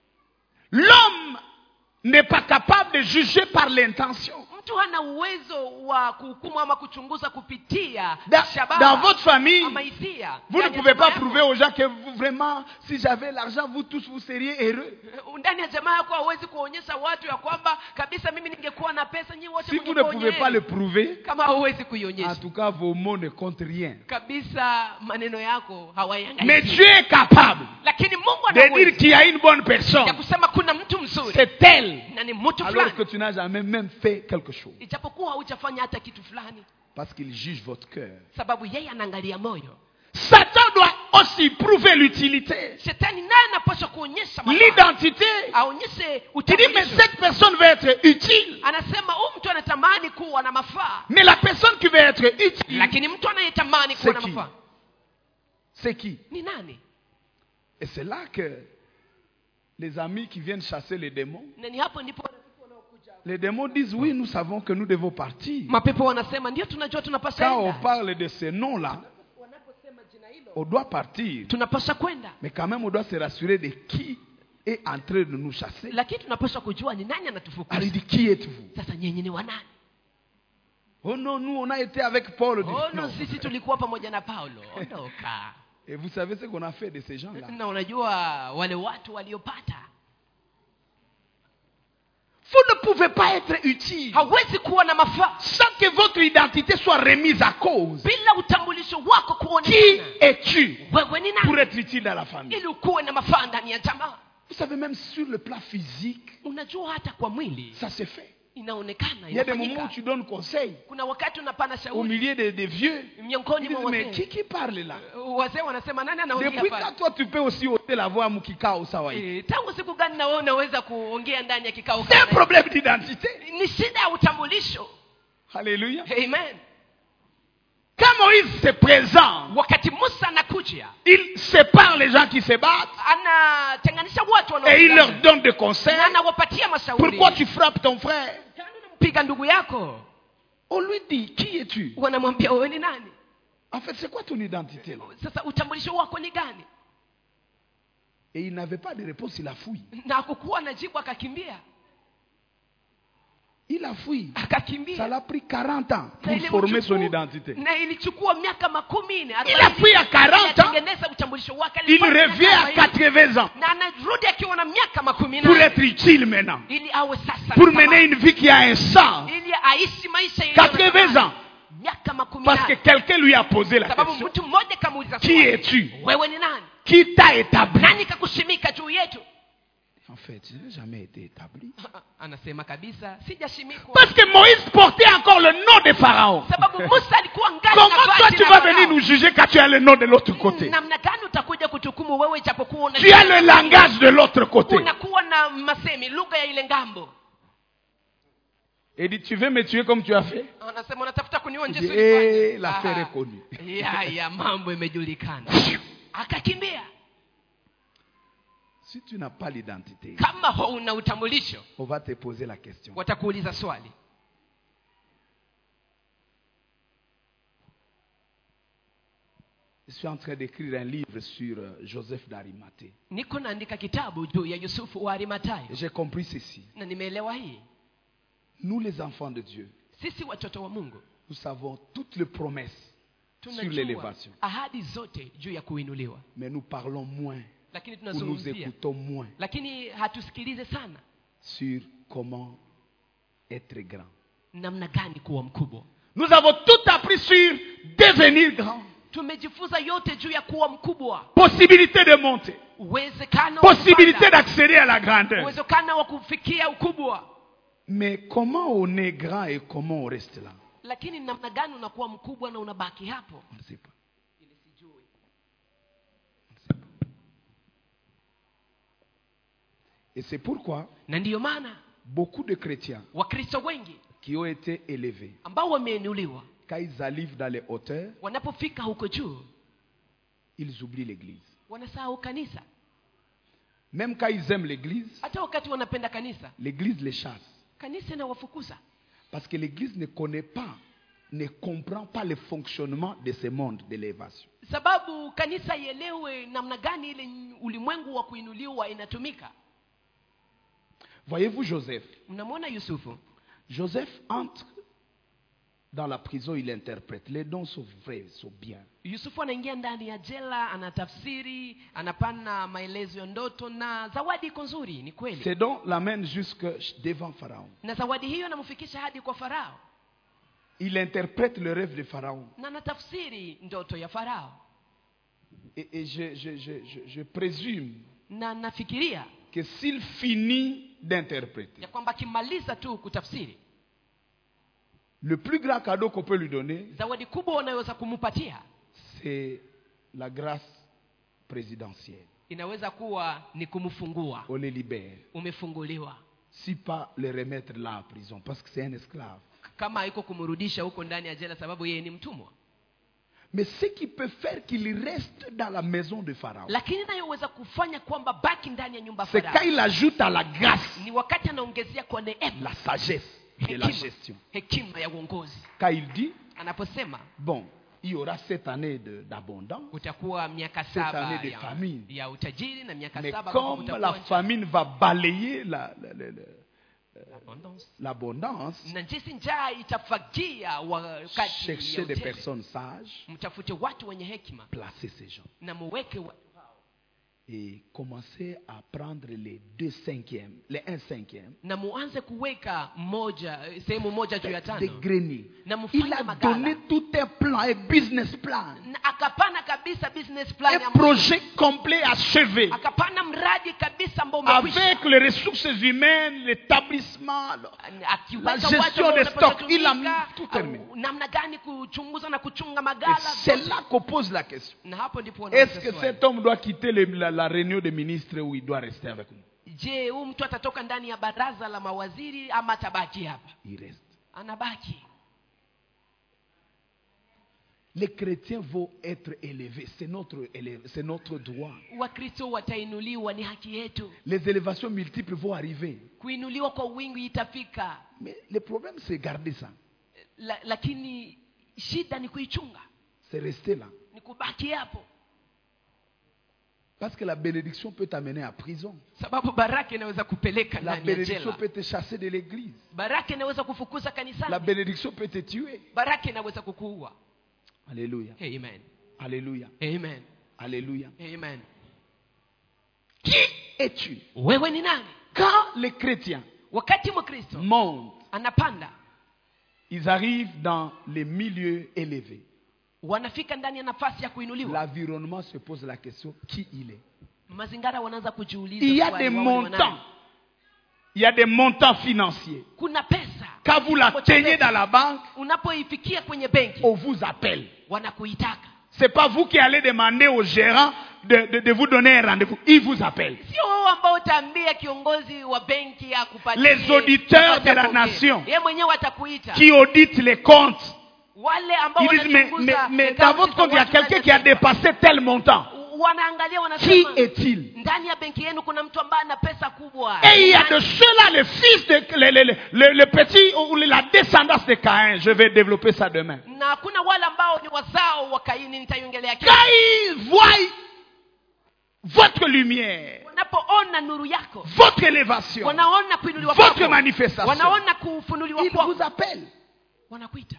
L'homme n'est pas capable de juger par l'intention. Mtu hana uwezo wa kuhukumu ama kuchunguza kupitia Dans, shabaha dans votre famille, ama hisia. vous ne Ndani ya pouvez pas jamaa prouver yako- aux gens que vous, vraiment, si j'avais l'argent, vous tous, vous seriez heureux. ndani ya jamaa yako hauwezi kuonyesha watu ya kwamba kabisa mimi ningekuwa na pesa, nyinyi wote Si vous ne mngekuwa pouvez pas wenye le heri. prouver, Kama hauwezi en kuionyesha tout cas, vos mots ne comptent rien. kabisa, maneno yako hawayangaiki. Mais Dieu est capable Lakini Mungu de ana dire uwezo qu'il y a une bonne personne. ya kusema kuna mtu mzuri C'est elle. na ni mtu Alors fulani, que tu n'as jamais même fait quelque chose. ijapokuwa haujafanya hata kitu fulani, Parce qu'il juge votre cœur. sababu yeye anaangalia moyo. Satan doit aussi prouver l'utilité, Shetani naye anapaswa kuonyesha mafaa, l'identité. aonyeshe Tu dis, mais utambulisho. cette personne veut être utile. Anasema huyu mtu anatamani kuwa na mafaa, Mais la personne qui veut être utile, lakini mtu anayetamani kuwa na C'est qui? mafaa c'est qui? ni nani? Et c'est là que les amis qui viennent chasser les démons, Na ni hapo ndipo wanakuja Les démons disent oui, nous savons que nous devons partir. Mapepo wanasema ndio tunajua tunapaswa Quand on kwenda. parle de ce nom-là, on doit partir. Tunapaswa kwenda. Mais quand même, on doit se rassurer de qui est en train de nous chasser. Lakini tunapaswa kujua ni nani anatufukuza. Alors il dit, qui êtes-vous? Sasa nyinyi ni wanani? Oh non, nous on a été avec Paul. Oh Non. no, sisi tulikuwa pamoja na Paulo. Ondoka. Et vous savez ce qu'on a fait de ces gens-là? Na unajua wale watu waliopata. Vous ne pouvez pas être utile Hawezi kuwa na mafaa sans que votre identité soit remise à cause. bila utambulisho wako Qui kuonekana. es-tu Wewe ni pour nani? être utile dans la famille? Ili ukuwe na mafaa ndani ya jamaa. Vous savez, même sur le plan physique, Unajua hata kwa mwili ça se fait. inaonekana Il y a des moments inafanyika. où tu donnes conseil Kuna wakati unapana au shauri milieu des, des vieux. miongoni Ils mwa disent, mais wazee. qui, qui parle là? Wazee wanasema nani anaongea Depuis pale? quand toi tu peux aussi ôter la voix mukika au sawaï? Eh, tangu siku gani na wewe unaweza kuongea ndani ya kikao C'est un kama problème d'identité. hiki? Ni shida ya utambulisho. Alléluia. Amen. Quand Moïse se présente, Wakati Musa anakuja, il sépare les gens qui se battent anatenganisha watu et il leur wanaopigana. donne des conseils. Na anawapatia mashauri. Pourquoi tu frappes ton frère? Piga ndugu yako. On lui dit, qui es-tu? Wanamwambia wewe ni nani? En fait, c'est quoi ton identité là? Sasa utambulisho wako ni gani? Et il n'avait pas de réponse, il a fouillé. Na hakukuwa na jibu, akakimbia. Il a fouillé. Ça Akakimbia. l'a pris quarante ans Na pour ile former mchukua- son identité. Na ilichukua miaka makumi nne. Il a fouillé à quarante ans. Atengeneza utambulisho wake. Il Alifanya miaka revient à arobaini. quatre-vingts ans Na anarudi akiwa na miaka makumi pour nne. être utile maintenant. Ili awe sasa. Pour na mener thamani. une vie qui a un sens. Ili aishi maisha yenye quatre-vingts ans. miaka makumi Parce que nane. quelqu'un lui a posé la Sababu question. mtu mmoja kamuuliza Qui swali. es-tu? Wewe ni nani? Qui t'a établi? Nani kakushimika juu yetu? En fait, je n'ai jamais été établi. Anasema kabisa sijashimikwa. Parce que Moïse portait encore le nom de Pharaon. Sababu Musa alikuwa ngali Comment na toi vazi tu la vas Farao. venir nous juger quand tu as le nom de l'autre côté? Namna gani utakuja kutukumu wewe japokuwa una Tu as le langage de l'autre côté. unakuwa na masemi lugha ya ile ngambo. Et dit, tu veux me tuer comme tu as fait? Anasema unatafuta kuniua Il nje dit, sio eh, nifanye. l'affaire Ah, est connue. Ya ya mambo imejulikana. Akakimbia. Si tu n'as pas l'identité, Kama huna utambulisho, on va te poser la question. watakuuliza swali. Je suis en train d'écrire un livre sur euh, Joseph d'Arimathée. Niko naandika kitabu juu ya Yusufu wa Arimathaya. Et j'ai compris ceci. Na nimeelewa hii. Nous les enfants de Dieu, Sisi watoto wa Mungu nous savons toutes les promesses sur tunajua l'élévation. ahadi zote juu ya kuinuliwa. Mais nous parlons moins, Lakini ou nous tunazungumzia, écoutons moins lakini hatusikilize sana sur comment être grand. namna gani kuwa mkubwa. Nous avons tout appris sur devenir grand. Tumejifunza yote juu ya kuwa mkubwa. Possibilité de monter. Uwezekano wa Possibilité kupanda. d'accéder à la grandeur. Uwezekano wa kufikia ukubwa. Mais comment on est grand et comment on reste là? Lakini namna gani unakuwa mkubwa na unabaki hapo? On ne sait pas. Ile sijui. On ne sait pas. Et c'est pourquoi Na ndiyo maana beaucoup de chrétiens Wakristo wengi qui ont été élevés, ambao wameinuliwa quand ils arrivent dans les hauteurs, wanapofika huko juu ils oublient l'église. wanasahau kanisa. Même quand ils aiment l'église, Hata wakati wanapenda kanisa, l'église les chasse. kanisa inawafukuza. Parce que l'église ne connaît pas, ne comprend pas le fonctionnement de ce monde d'élévation. Sababu kanisa ielewe namna gani ile ulimwengu wa kuinuliwa inatumika. Voyez-vous Joseph? Mnamwona Yusufu? Joseph entre dans la prison, il interprète. Les dons sont vrais, sont bien. Yusufu anaingia ndani ya jela, anatafsiri, anapana maelezo ya ndoto na zawadi iko nzuri, ni kweli. Ces dons l'amènent jusque devant Pharaon. Na zawadi hiyo inamfikisha hadi kwa Farao. Il interprète le rêve de Pharaon. Na anatafsiri ndoto ya Farao. Et, et je, je, je, je, je présume Na nafikiria que s'il finit d'interpréter, ya kwamba kimaliza tu kutafsiri, le plus grand cadeau qu'on peut lui donner, zawadi kubwa unayoweza kumupatia c'est la grâce présidentielle. inaweza kuwa ni kumfungua. On le libère. Umefunguliwa. Si pas le remettre là en prison, parce que c'est un esclave. Kama haiko kumrudisha huko ndani ya jela sababu yeye ni mtumwa. Mais ce qui peut faire qu'il reste dans la maison de Pharaon, lakini inayoweza kufanya kwamba baki ndani ya nyumba c'est quand Farao il ajoute à la grâce ni wakati anaongezea kwa neema la sagesse et la hekima, gestion. hekima ya uongozi. Quand il dit, Anaposema bon, il y aura sept années de- d'abondance, kutakuwa miaka Cette saba année de ya, famine. ya utajiri na miaka mais saba ambapo comme kutakuwa la njaa. famine va balayer la- la- la- la- Abundance. l'abondance, Na jinsi njaa itafagia wakati cherchez ya des utele. personnes sages, Mtafute watu wenye hekima placez ces gens. na muweke wa, Et commencez à prendre les deux cinquièmes, les un cinquième, na muanze kuweka moja sehemu moja juu ya des tano greniers. na Il mfanye a magala. donné tout un plan, un business plan, Na akapana kabisa business plan ya un Mungu. projet complet achevé, Akapana mradi kabisa ambao umekwisha. avec les ressources humaines, l'établissement, Akiweka la watu gestion ambao des stocks, wanapaswa il a tumika, tout terminé. au namna gani kuchunguza na kuchunga Et magala. c'est là qu'on pose la question. Na hapo ndipo Est-ce wanauliza que swali. cet homme doit quitter le- la, la réunion des ministres ou il doit rester avec nous? Je, huyu mtu atatoka ndani ya baraza la mawaziri ama atabaki hapa? Il reste. Anabaki. Les chrétiens vont être élevés. C'est notre, élé- c'est notre droit. Wakristo watainuliwa, ni haki yetu. Les élévations multiples vont arriver. Kuinuliwa kwa wingi itafika. Mais le problème, c'est garder ça. La, lakini shida ni kuichunga, C'est rester là. ni kubaki hapo, Parce que la bénédiction peut t'amener à prison. sababu baraka inaweza kupeleka La ndani ya bénédiction jela. peut te chasser de l'église. Baraka inaweza kufukuza La kanisani. bénédiction peut te tuer. Baraka inaweza kukuua. Alléluia. Amen. Alléluia. Amen. Alléluia. Amen. Qui es-tu? Wewe ni nani? Quand les chrétiens Wakati Mkristo montent, anapanda, ils arrivent dans les milieux élevés. wanafika ndani ya nafasi ya kuinuliwa, L'environnement se pose la question, qui il est? mazingara wanaanza kujiuliza Il y a swali, des wao ni wanani? montants. Il y a des montants financiers. Kuna pesa. Quand vous la tenez dans la banque, Unapoifikia kwenye benki, on vous appelle. wanakuitaka. Ce n'est pas vous qui allez demander au gérant de, de, de vous donner un rendez-vous. Il vous appelle. Sio wewe ambao utaambia kiongozi wa benki akupatie. Les auditeurs de la nation Yeye mwenyewe atakuita. qui auditent les comptes, Wale ambao ils disent, mais, mais, wanachunguza mais account dans votre za compte, il y a watu quelqu'un ndani qui a ya taifa. dépassé tel montant. Wanaangalia Qui wanasema, est-il? ndani ya benki yenu kuna mtu ambaye ana pesa kubwa. Et il y a de ceux-là, les fils, de, les, les, les, les, les petits, ou la descendance de Caïn. Je vais développer ça demain. Na kuna wale ambao ni wazao wa Kaini, nitaiongelea kesho. Quand ils voient votre lumière, Wanapoona nuru yako, votre élévation, wanaona kuinuliwa votre kwako, manifestation, wanaona kufunuliwa ils kwako, vous appellent. wanakuita.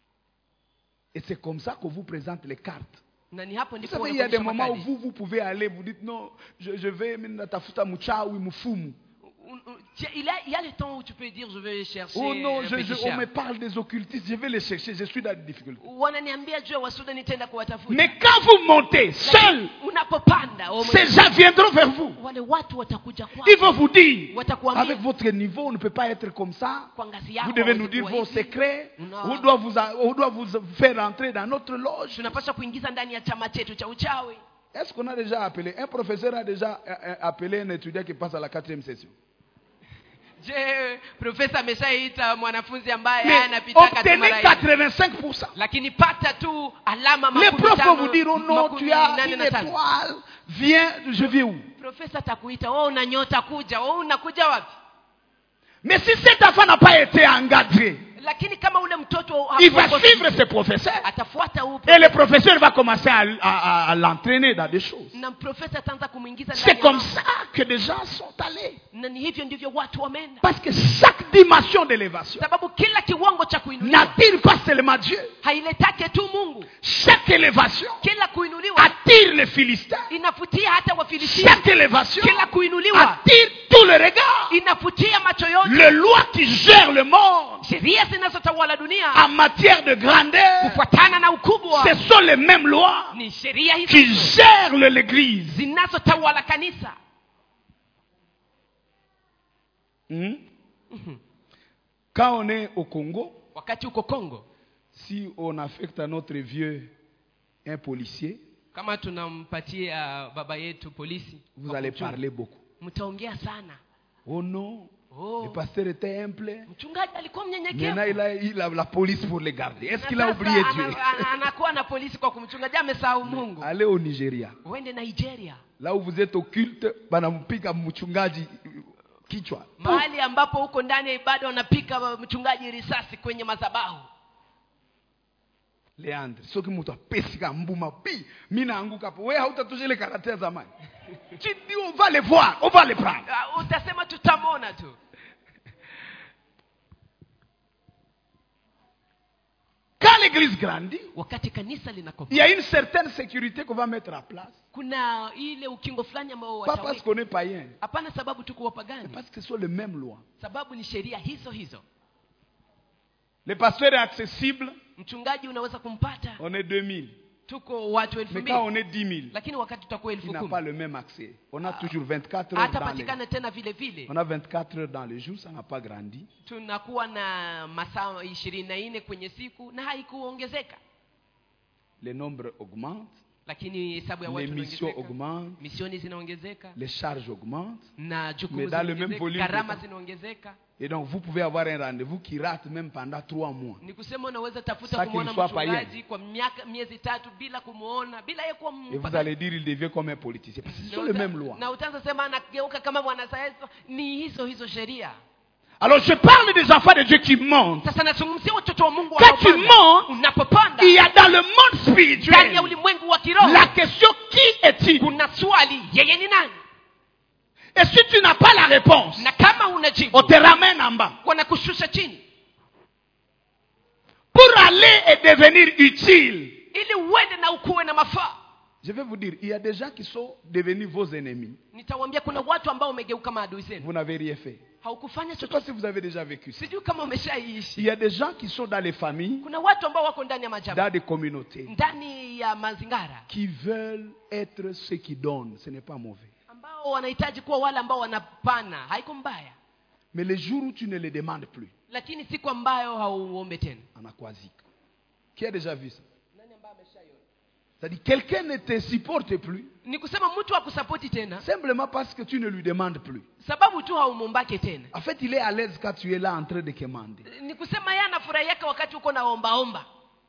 Et c'est comme ça qu'on vous présente les cartes. Na ni hapo Vous ndipo savez, il y a des wanakuonyesha moments où makadi. vous, vous pouvez aller, vous dites non, je, je vais natafuta mchawi mfumu. Un- un- tiens, Il y, a, il y a le temps où tu peux dire je vais chercher Oh non, un je, je, féticheur. on me parle des occultistes, je vais les chercher, je suis dans des difficultés. Wananiambia juu ya wasuda nitaenda kuwatafuta. Mais quand vous montez seul, Unapopanda wewe ces mwenyewe, gens viendront vers vous. wale watu watakuja Ils kwako vont vous dire, Watakuambia. avec votre niveau, on ne peut pas être comme ça. kwa ngazi yako. Vous devez nous hawezi dire kuwa vos hivi. secrets. Non. On doit, vous, on doit vous faire rentrer dans notre loge. Tunapaswa kuingiza ndani ya chama chetu cha uchawi. Est-ce qu'on a déjà appelé, un professeur a déjà euh, euh, appelé un étudiant qui passe à la quatrième session? Je, profesa ameshaita mwanafunzi ambaye Mais anapitaka tu obtenez mara hii. quatre-vingt-cinq pour cent. Lakini pata tu alama Les makumi profs tano, vont vous dire, oh non, makumi tu as nane une na tano. étoile. Viens, je viens où? Profesa atakuita, wewe una nyota, kuja. Wewe unakuja wapi? Mais si cet enfant n'a pas été engagé, Lakini kama ule mtoto il va hakuongoza- suivre ses professeurs. atafuata huo Et le professeur va commencer à, à- à- à l'entraîner dans des choses. na profesa ataanza kumuingiza C'est ndani ya comme mambo. ça que des gens sont allés. Na ni hivyo ndivyo watu wameenda. Parce que chaque dimension d'élévation Sababu kila kiwango cha kuinuliwa n'attire pas seulement Dieu. hailetake tu Mungu. Chaque élévation Kila kuinuliwa attire les Philistins. inafutia hata Wafilisti. Chaque élévation Kila kuinuliwa attire tout le regard. inafutia macho yote. Les lois qui gèrent le monde Sheria zinazotawala dunia en matière de grandeur, kufuatana na ukubwa ce sont les mêmes lois ni sheria hizo qui hizo gèrent le- l'église. zinazotawala kanisa. Hmm? Quand on est au Congo, Wakati uko Kongo, si on affecte à notre vieux un policier, kama tunampatia baba yetu polisi, vous wa allez kumchunga, parler beaucoup. mtaongea sana. Oh non, Oh. Le pasteur était humble. Mchungaji alikuwa Maintenant, mnyenyekevu. il a, il a la police pour les garder. Est-ce Na qu'il a sasa oublié Dieu? ana- ana- anakuwa na polisi kwa kumchungaji, amesahau Mungu. Allez au Nigeria. Uende Nigeria, Là où vous êtes au culte, banampiga mchungaji kichwa. mahali ambapo huko ndani ya ibada wanapika mchungaji risasi kwenye madhabahu. Leandre, sio kama mtu apesika mbuma pi, mimi naanguka hapo. Wewe hautatosha ile karate ya zamani. Tu dis on va les voir, on va les prendre. Uh, utasema tutamona tu. Quand l'église grandit, Wakati kanisa il linakomaa, y a une certaine sécurité qu'on va mettre en place. kuna ile ukingo fulani ambao Pas parce wataweka. qu'on est païen, Hapana sababu tuko mais wapagani, parce que ce sont les mêmes lois. sababu ni sheria hizo hizo. Le pasteur est accessible, Mchungaji unaweza kumpata, on est deux mille. tuko watu elfu Mais quand on mbili, est dix mille, lakini wakati tutakuwa il elfu n'a pas kumi le même accès. On a toujours vingt-quatre heures dans les... hatapatikana tena vile vile. On a vingt-quatre heures dans le jour, ça n'a pas grandi. Tunakuwa na masaa ishirini na nne kwenye siku na haikuongezeka, Les nombres augmentent, lakini hesabu ya les watu missions inaongezeka, augmentent, misioni zinaongezeka les charges augmentent. na jukumu Mais dans le même zinaongezeka, volume de gharama temps. zinaongezeka. Et donc, vous pouvez avoir un rendez-vous qui rate même pendant trois mois. Ni kusema unaweza tafuta Sasa kumuona kilikuwa mchungaji païen. kwa miaka miezi tatu bila kumuona, bila yeye kuwa Et vous mpaka- allez dire, il devient comme un politicien. Parce que ce na sont les uta- mêmes lois. na utaanza sema anageuka kama mwanasayansi. Ni hizo hizo sheria. Alors, je parle des enfants de Dieu qui montent. Sasa nazungumzia watoto wa Mungu Quand tu wanaopanda. montes, Unapopanda il y a dans le monde ndani spirituel ya ulimwengu wa kiroho, la question qui est-il? kuna swali, yeye ni nani? Et si tu n'as pas la réponse, Na kama unajibu, on te ramène en bas. wanakushusha chini Pour aller et devenir utile. ili uende na ukuwe na mafaa. Je vais vous dire, il y a des gens qui sont devenus vos ennemis. Nitawaambia kuna watu ambao wamegeuka maadui zenu. Vous n'avez rien fait. Haukufanya Je ne sais chochote. pas si vous avez déjà vécu ça. Sijui kama umeshaishi. Il y a des gens qui sont dans les familles, Kuna watu ambao wako ndani ya majamii, dans des communautés, ndani ya mazingara, qui veulent être ceux qui donnent. Ce n'est pas mauvais. ambao wanahitaji kuwa wale ambao wanapana. Haiko mbaya, Mais le jour où tu ne les demandes plus, lakini siku ambayo hauombe tena. anakwazika. Qui a déjà vu ça? C'est-à-dire quelqu'un ne te supporte plus Ni kusema mtu akusapoti tena simplement parce que tu ne lui demandes plus. sababu tu haumumbake tena. En fait, il est à l'aise quand tu es là en train de commander. Ni kusema yeye anafurahiaka wakati uko na omba omba.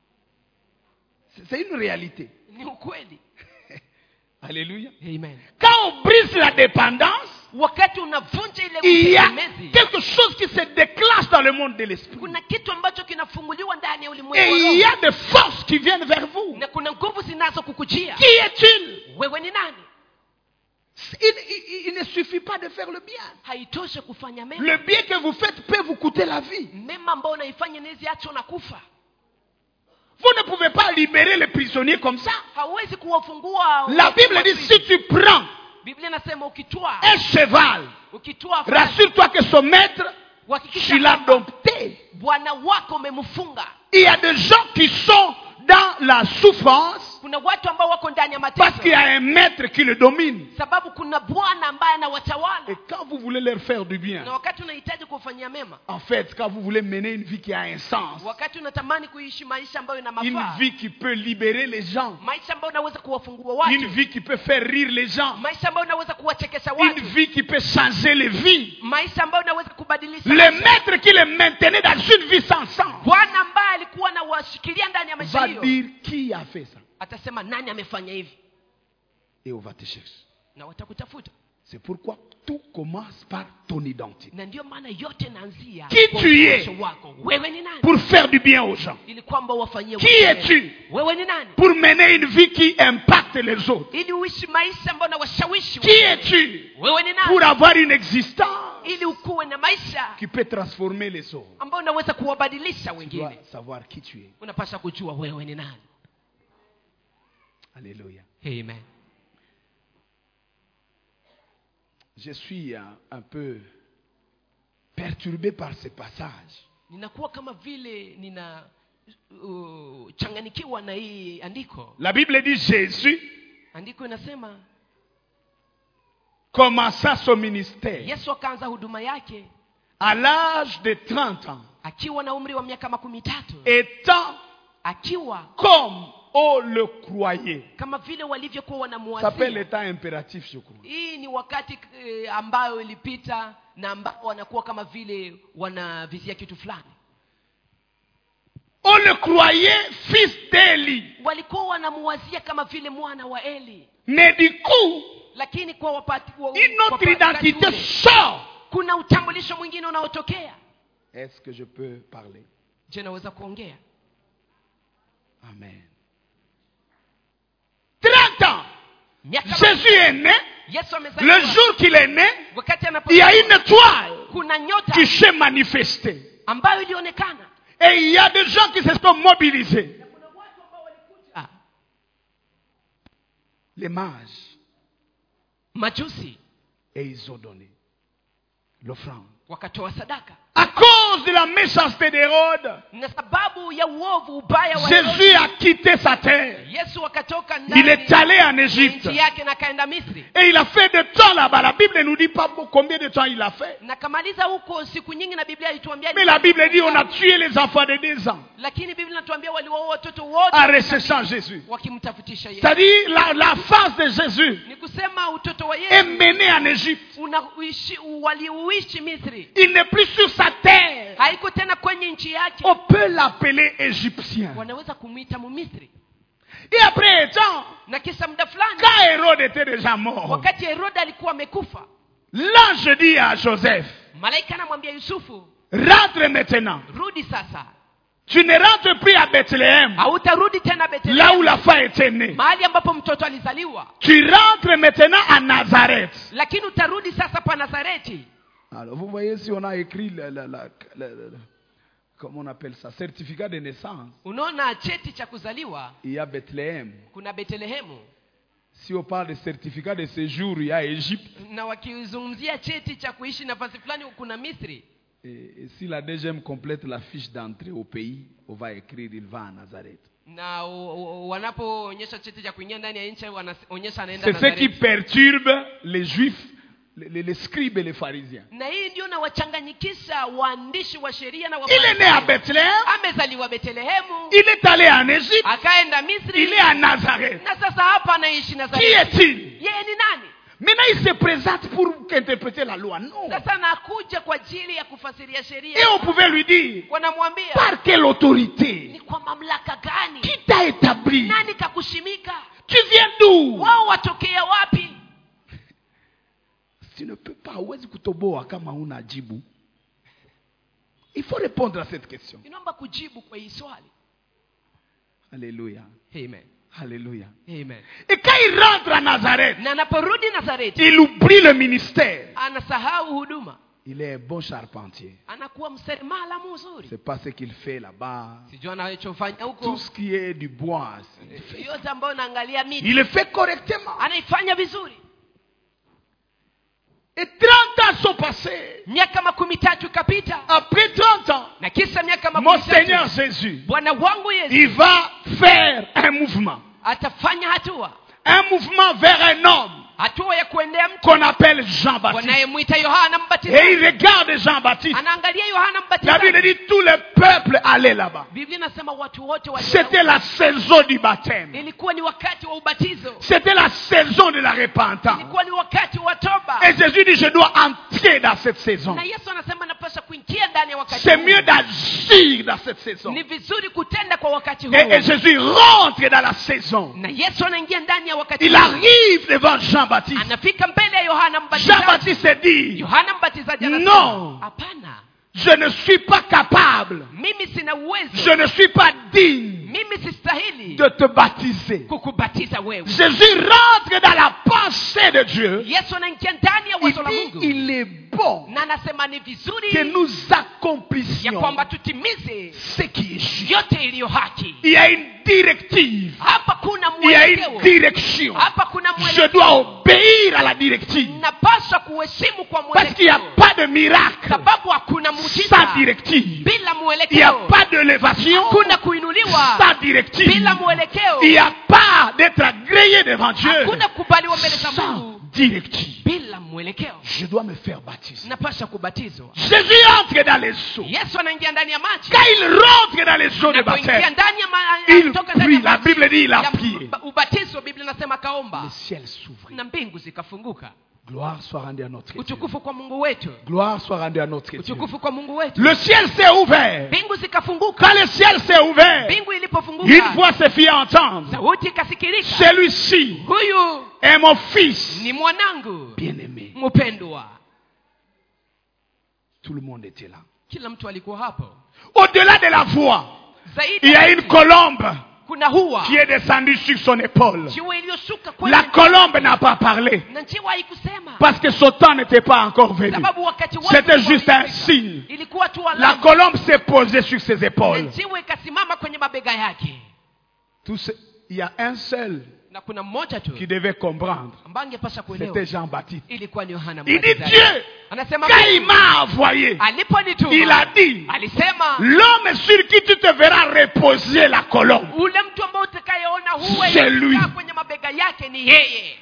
C'est c'est une réalité. Ni ukweli. Alléluia. Amen. Quand on brise la dépendance, Wakati unavunja ile il y a utegemezi, quelque chose qui se déclenche dans le monde de l'esprit. kuna kitu ambacho kinafunguliwa ndani ya ulimwengu Et wa il y roho. a des forces qui viennent vers vous. Na kuna nguvu zinazo kukujia. Qui est-il? Wewe ni nani? Il, il- il ne suffit pas de faire le bien. Haitoshe kufanya mema. Le bien que vous faites peut vous coûter la vie. Mema ambayo unaifanya inaweza acha unakufa. Vous ne pouvez pas libérer les prisonniers comme ça. Hauwezi kuwafungua. La Bible dit, si tu prends Biblia inasema ukitoa un cheval, ukitoa rassure-toi que son maître, uhakikisha tu l'as kwamba dompté. bwana wako umemfunga. Il y a des gens qui sont dans la souffrance Kuna watu ambao wako ndani ya parce mateso qu'il y a un maître qui le domine. sababu kuna bwana ambaye anawatawala. Et quand vous voulez leur faire du bien, Na wakati unahitaji kufanyia mema, en fait, quand vous voulez mener une vie qui a un sens, wakati unatamani kuishi maisha ambayo ina une mafaa, vie qui peut libérer les gens, maisha ambayo unaweza kuwafungua une watu, vie qui peut faire rire les gens, maisha ambayo unaweza kuwachekesha une watu, vie qui peut changer les vies. maisha ambayo unaweza kubadilisha Le maisha. maître qui les maintenait dans une vie sans sens Bwana ambaye alikuwa na washikilia ndani ya maisha va hiyo dire qui a fait ça. atasema nani amefanya hivi, Et on va te chercher. na watakutafuta. C'est pourquoi tout commence par ton identité. Na ndio maana yote naanzia Qui kwa tu es? utambulisho wako. Wewe ni nani? Pour faire du bien aux gens. Ili kwamba wafanyie Qui wengine. es-tu? Wewe ni nani? Pour mener une vie qui impacte les autres. Ili uishi maisha ambayo nawashawishi Qui wengine. es-tu? Wewe ni Pour nani? avoir une existence Ili ukuwe na maisha qui peut transformer les autres. ambayo unaweza kuwabadilisha Tu dois wengine. savoir qui tu es. Unapaswa kujua wewe ni nani. Alléluia. Amen. Je suis un, un peu perturbé par ce passage. Ninakuwa kama vile nina uh, changanikiwa na hii andiko. La Bible dit Jésus Andiko inasema commença son ministère Yesu akaanza huduma yake à l'âge de trente ans, akiwa na umri wa miaka makumi tatu, étant akiwa comme on le croyait. kama vile walivyokuwa Ça s'appelle wanamuwazia. l'état impératif, je crois. Hii ni wakati eh, ambayo ilipita na ambao wanakuwa kama vile wanavizia kitu fulani. On le croyait fils d'Élie. Walikuwa wanamuwazia kama vile mwana wa Eli. Mais du coup, lakini kwa wapati wa, une autre kwa identité ule, sort. kuna utambulisho mwingine unaotokea. Est-ce que je peux parler? Je naweza kuongea? Amen. trente ans. Jésus est né. Le jour qu'il est né, il y a une étoile qui s'est manifestée. Et il y a des gens qui se sont mobilisés. Les mages. Et ils ont donné l'offrande. À cause de la méchanceté d'Hérode, Jésus a quitté sa terre. Il est allé en Égypte. Et il a fait de temps là-bas. La Bible ne nous dit pas combien de temps il a fait. Mais la Bible dit qu'on a tué les enfants de deux ans en recherchant Jésus. C'est-à-dire la, la face de Jésus est menée en Égypte. Il n'est plus sur sa terre. On peut l'appeler égyptien. Et après temps, quand Hérode était déjà mort, l'ange dit à Joseph, rentre maintenant. Tu ne rentres plus à Bethléem, là où la femme était née. Tu rentres maintenant à Nazareth. Alors vous voyez, si on a écrit la, la, la, la, la, comment on appelle ça, certificat de naissance, il y a Bethléem. Si on parle de certificat de séjour, il y a Égypte. Et, et si la deuxième complète la fiche d'entrée au pays, on va écrire il va à Nazareth. C'est ce qui perturbe les Juifs, les, les scribes et les pharisiens. Il est né à Bethléem. Il est allé en Égypte. Il est à Nazareth. Qui est-il? Maintenant il se présente pour interpréter la loi. Non. Et on pouvait lui dire, par quelle autorité? Qui t'a établi? Tu viens d'où? Tu ne peux pas. Il faut répondre à cette question. Alléluia. Amen. Alléluia. Amen. Et quand il rentre à Nazareth, il oublie le ministère. Il est un bon charpentier. C'est pas ce qu'il fait là-bas. Tout ce qui est du bois, il, fait. Il le fait correctement. Et trente ans sont passés. Après trente ans, mon Seigneur Jésus, il va faire un mouvement. Un mouvement vers un homme qu'on appelle Jean-Baptiste. Et il regarde Jean-Baptiste. La Bible dit tout le peuple allait là-bas. C'était la saison du baptême. C'était la saison de la repentance. Et Jésus dit, je dois entrer dans cette saison. C'est mieux d'agir dans cette saison. Et, et Jésus rentre dans la saison. Il arrive devant Jean-Baptiste. Jean-Baptiste se dit, non, je ne suis pas capable, je ne suis pas digne de te baptiser. Jésus rentre dans la pensée de Dieu. Il dit, il est bon que nous accomplissions ce qui est juste. Il y a une directive. Il y a une direction. Je dois obéir à la directive. Parce qu'il n'y a pas de miracle sans directive. Il n'y a pas d'élévation sans directive. Il n'y a pas d'être agréé devant Dieu sans directive. Je dois me faire baptiser. Jésus entre dans les eaux. Quand il rentre dans les eaux de baptême, il prie. La Bible dit il a prié. Le ciel s'ouvrit. Gloire soit rendue à notre Dieu. Utukufu kwa Mungu wetu. Gloire soit rendue à notre Dieu. Utukufu kwa Mungu wetu. Le ciel s'est ouvert. Mbingu zikafunguka. Quand le ciel s'est ouvert, Mbingu ilipofunguka, une voix se fit entendre. Sauti ikasikilika. Celui-ci Huyu est mon fils ni mwanangu bien-aimé. mpendwa. Tout le monde était là. Kila mtu alikuwa hapo. Au-delà de la voix, Zaidi il y a une colombe kuna hua qui est descendue sur son épaule. Jiwe iliyoshuka kwenye La colombe n'a pas parlé na njiwa haikusema. parce que son temps n'était pas encore venu. Sababu wakati wake C'était juste un signe. Ilikuwa tu alama. La colombe s'est posée sur ses Na épaules. njiwa ikasimama kwenye mabega yake. Tout ce- il y a un seul Na kuna mmoja tu qui devait comprendre. ambaye angepaswa kuelewa. C'était Jean-Baptiste. Ilikuwa ni Yohana Il dit Mbatizaji. Dieu, Anasema quand il m'a envoyé, aliponituma, il a dit, alisema l'homme sur qui tu te verras reposer la colombe, ule mtu ambaye utakayeona huwa C'est lui. imekaa kwenye mabega yake ni yeye.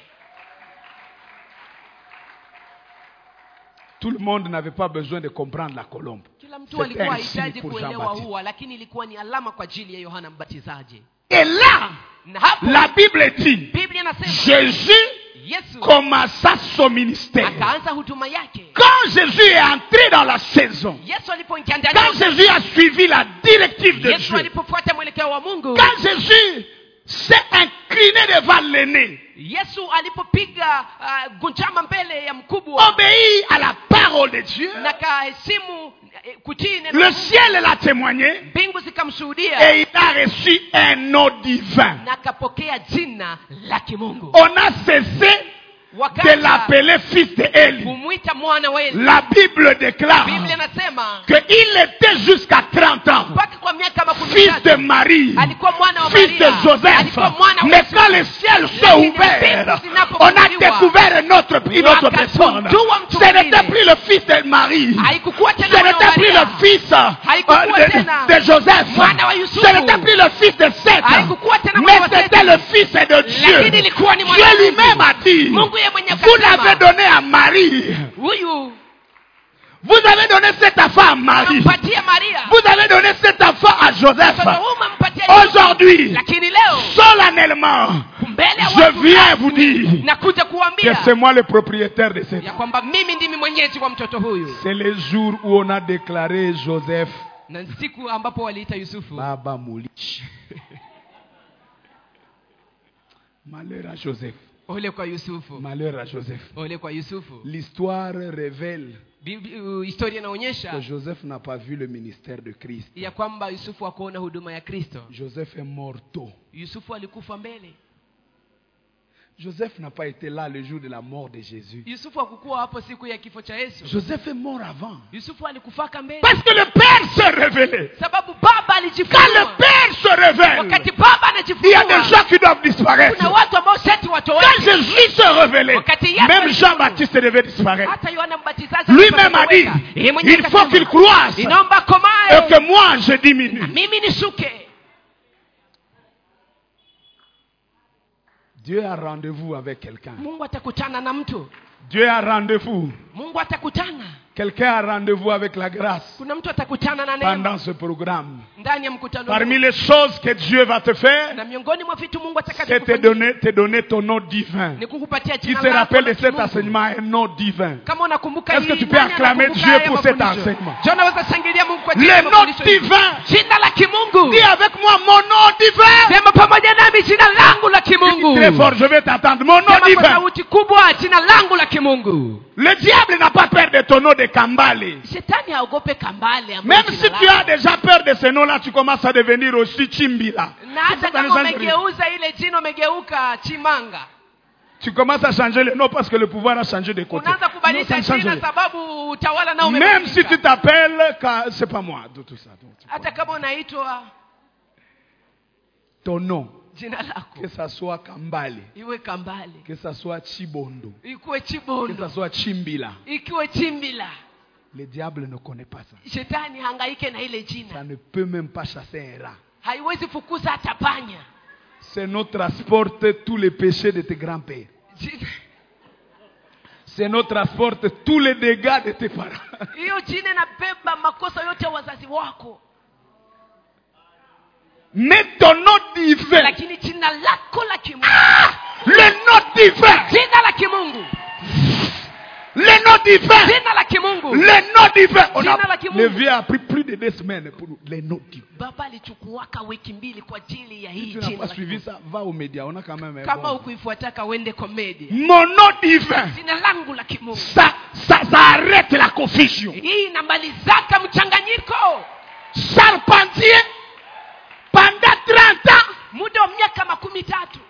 tout le monde n'avait pas besoin de comprendre la colombe. Kila mtu C'était alikuwa un signe hahitaji pour kuelewa Jean-Baptiste. huwa, lakini ilikuwa ni alama kwa ajili ya Yohana Mbatizaji. Et là, Na hapo la Bible dit, Biblia inasema Jésus Yesu commença son ministère. akaanza huduma yake. Quand Jésus est entré dans la saison, Yesu alipoingia ndani, quand Jésus a suivi la directive de Yesu Dieu, alipofuata mwelekeo wa Mungu, quand Jésus s'est incliné devant l'aîné, Yesu alipopiga uh, gunjama mbele ya mkubwa obéit à la parole de Dieu, na kaheshimu eh, kutii neno, le ciel l'a témoigné mbingu zikamshuhudia et il a reçu un nom divin. na akapokea jina la kimungu. On a cessé de l'appeler fils de Élie. Kumwita mwana wa Eli. La Bible déclare Biblia inasema qu'il était jusqu'à trente ans mpaka kwa miaka makumi fils de tatu Marie, alikuwa mwana wa fils de Maria, Joseph. alikuwa mwana wa Mais Yesu. quand le ciel s'est Lakini ouvert, mbingu on a zinapofunguliwa, découvert une autre, une autre personne. wakatundua mtu Ce n'était mwingine. plus le fils de Marie. Haikukuwa Ce tena mwana wa n'était plus Maria. le fils euh, Haikukuwa de, tena de Joseph. mwana wa Yusufu. Ce n'était plus le fils de Seth. Haikukuwa tena Mais mwana wa c'était Seth. le fils de Dieu. Lakini ilikuwa ni mwana Dieu wa Mungu. lui-même a dit, Mungu yeye mwenyewe vous akasema, l'avez donné à Marie. huyu Vous avez donné cet enfant à Marie. unampatia Maria. Vous avez donné cet enfant à Joseph. Mtoto huyu umempatia Yusufu. Aujourd'hui, Lakini leo solennellement, mbele ya je watu viens rasmi, vous dire nakuja que kuambia c'est moi le propriétaire de cet ya enfant. kwamba mimi ndimi mwenyeji wa mtoto huyu. C'est le jour où on a déclaré Joseph Na siku ambapo waliita Yusufu Baba Moulich. Malheur à Joseph. ole kwa Yusufu, Malheur à Joseph. ole kwa Yusufu. L'histoire révèle Bibi- uh, historia que inaonyesha Joseph n'a pas vu le ministère de Christ. ya kwamba Yusufu hakuona huduma ya Kristo. Joseph est mort tôt. Yusufu alikufa mbele. Joseph n'a pas été là le jour de la mort de Jésus. Yusufu hakukuwa hapo siku ya kifo cha Yesu. Joseph est mort avant. Yusufu alikufaka mbele. Parce que le Père s'est révélé. Sababu baba Quand alijifunua. le Père se révèle, Wakati baba il y a des anajifunua, gens qui doivent disparaître. kuna watu ambao seti Quand watoweke. Jésus se révélait, Wakati Yesu même alijifunua, Jean-Baptiste devait disparaître. hata Yohana Mbatizaji Lui-même a dit, alipoweka, yeye mwenyewe il faut akasema, qu'il croisse et inaomba akomae que moi je diminue. mimi nishuke. Dieu a rendez-vous avec quelqu'un. Mungu atakutana na mtu. Dieu a rendez-vous. Mungu atakutana. Quelqu'un a rendez-vous avec la grâce Kuna mtu atakutana na neema pendant ce programme. ndani ya mkutano Parmi huu. les choses que Dieu va te faire, Na miongoni mwa vitu Mungu c'est te atakachokufanyia donner, te donner ton nom divin. ni kukupatia Qui jina te lako rappelle la de cet kimungu. enseignement un nom divin. Kama unakumbuka Est-ce que hii, tu peux nani acclamer anakumbuka Dieu haya pour cet mafundisho? enseignement? Je naweza shangilia Mungu kwa ajili ya Le nom mafundisho hii. divin. Jina la kimungu. Dis avec moi mon nom divin. Sema pamoja nami jina langu la kimungu. Très fort, je vais t'attendre. Mon nom Sema kwa divin. sauti kubwa jina langu la kimungu. Le diable n'a pas peur de ton nom de Kambale. Shetani haogope kambale ambayo Même jina si tu lako. as déjà peur de ce nom-là, tu commences à devenir aussi Chimbila. Na hata kama umegeuza ile jina umegeuka chimanga. Tu commences à changer le nom parce que le pouvoir a changé de côté. Unaanza Non, kubadilisha ça ne change jina rien. sababu utawala nao Même umebadilika. si tu t'appelles, Ka- c'est pas moi. de Tout ça. donc, tu Hata kama unaitwa Ton nom, jina lako que ça soit Kambale, iwe kambale, que ça soit Chibondo, ikuwe que chibondo, ça soit Chimbila, ikiwe chimbila. le diable ne connaît pas ça. Shetani hangaike na ile Ça jina. ne peut même pas chasser un rat. Haiwezi fukuza hata panya. Ce nom transporte tous les péchés de tes grands-pères. Jina- Ce nom transporte tous les dégâts de tes parents. Hiyo jina inabeba makosa yote ya wazazi wako. Mais ton nom divin, Lakini jina lako la kimungu, le nom divin, jina la kimungu nom divin. Jina la kimungu. Le nom divin. On Jina a, la kimungu. le vieux a pris plus de deux semaines pour nous. Les noms divins. Baba alichukuaka wiki mbili kwa ajili ya Si hii tu n'as jina pas la suivi kimungu. ça, va aux médias. On a quand même un Kama bon. ukuifuataka wende komedi. Mon nom divin. Jina langu la kimungu. Ça, ça, ça arrête la confusion. Hii inamalizaka mchanganyiko. Charpentier, pendant trente ans. Muda wa miaka makumi tatu.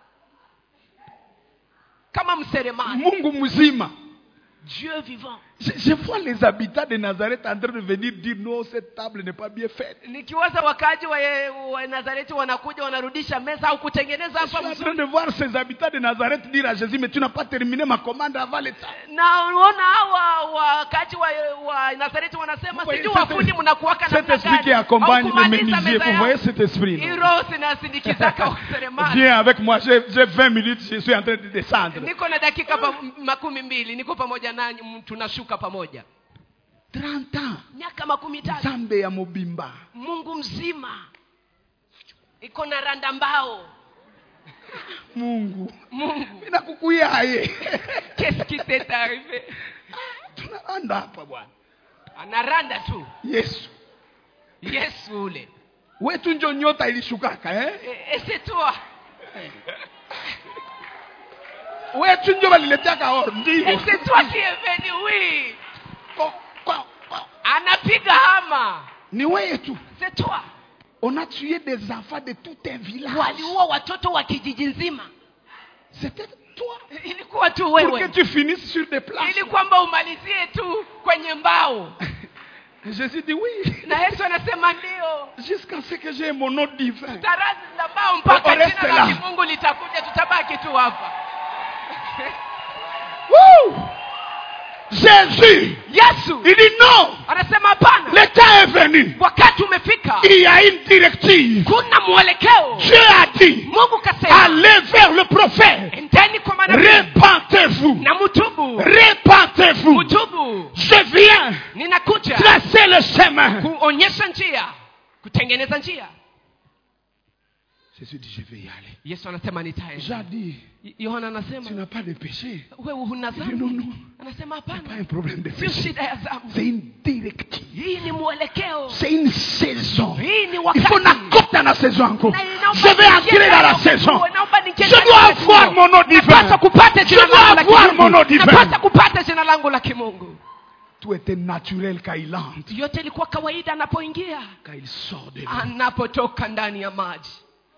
Kama mseremani. Mungu mzima. Dieu vivant. Je, je vois les habitants de Nazareth en train de venir dire non, cette table n'est pas bien faite. Nikiwaza wakaji wa, wa Nazareti wanakuja wanarudisha meza au kutengeneza Je suis hapa en train mzuri. de voir ces habitants de Nazareth dire à Jésus, mais tu n'as pas terminé ma commande avant le temps. Na unaona hawa wakaji wa, wa Nazareti wanasema Vous voyez, sijui cet- wafundi mnakuwaka Cet namna esprit qui gani. accompagne les Haukumaliza menuisiers, meza vous yao. voyez cet esprit. Hii roho zinasindikizaka useremani. Viens avec moi, j'ai j'ai vingt minutes, je suis en train de descendre. Niko na dakika pa, makumi mbili niko pamoja nanyi m- tunashuka pamoja. trente ans. Miaka makumi tatu. Zambe ya Mobimba. Mungu mzima iko na randa mbao. Mungu. Mungu. Mina kukuya ye. Qu'est-ce qui t'est arrivé? Tunaanda hapa bwana. Anaranda tu. Yesu. Yesu ule. Wetu njo nyota ilishukaka eh? Et, et c'est toi. Wetu njo waliletaka or ndio. Et c'est toi qui es venu, oui. Ko- ko- ko- Anapiga hama. Ni wewe tu. C'est toi. On a tué des enfants de tout un village. Waliua watoto wa kijiji nzima. C'était toi. Ilikuwa tu Pour que wewe. tu finisses sur des places. Ili kwamba umalizie tu kwenye mbao. Jésus dit oui. Na Yesu anasema ndio. Jusqu'à ce que j'ai mon nom divin. Tarazi la mbao mpaka On reste jina là. la Mungu litakuja, tutabaki tu hapa. Woo! Jésus. Yesu Il dit non. anasema hapana. Le temps est venu. Wakati umefika. Il y a une directive. Kuna mwelekeo. Dieu a dit. Mungu kasema. Allez vers le prophète. Endeni kwa manabii. Repentez-vous. Na mtubu. Repentez-vous. Mtubu. Je viens Ninakuja. tracer le chemin. Kuonyesha njia. Kutengeneza njia. Jésus dit je vais y aller. Yesu anasema nitaenda. Jean dit Yohana tu anasema n'as pas de péché. wewe huna Il dit non, dhambi. non. Anasema Pas hapana. un problème de Sio péché. shida ya dhambi. C'est une directive. Hii ni mwelekeo. C'est une saison. Hii ni Il wakati. faut n'accorder la saison encore. Na inaomba Je vais niingie entrer dans la ndani ya saison. ufunuo. Naomba niingie Je ndani dois ya avoir ufunuo. mon nom divin. Napaswa kupata Je jina dois langu la avoir mon kimungu. nom divin. Napaswa kupata jina langu la kimungu. Tout était naturel quand il entre. Yote ilikuwa kawaida anapoingia. Quand il sort de l'eau, Anapotoka ndani ya maji.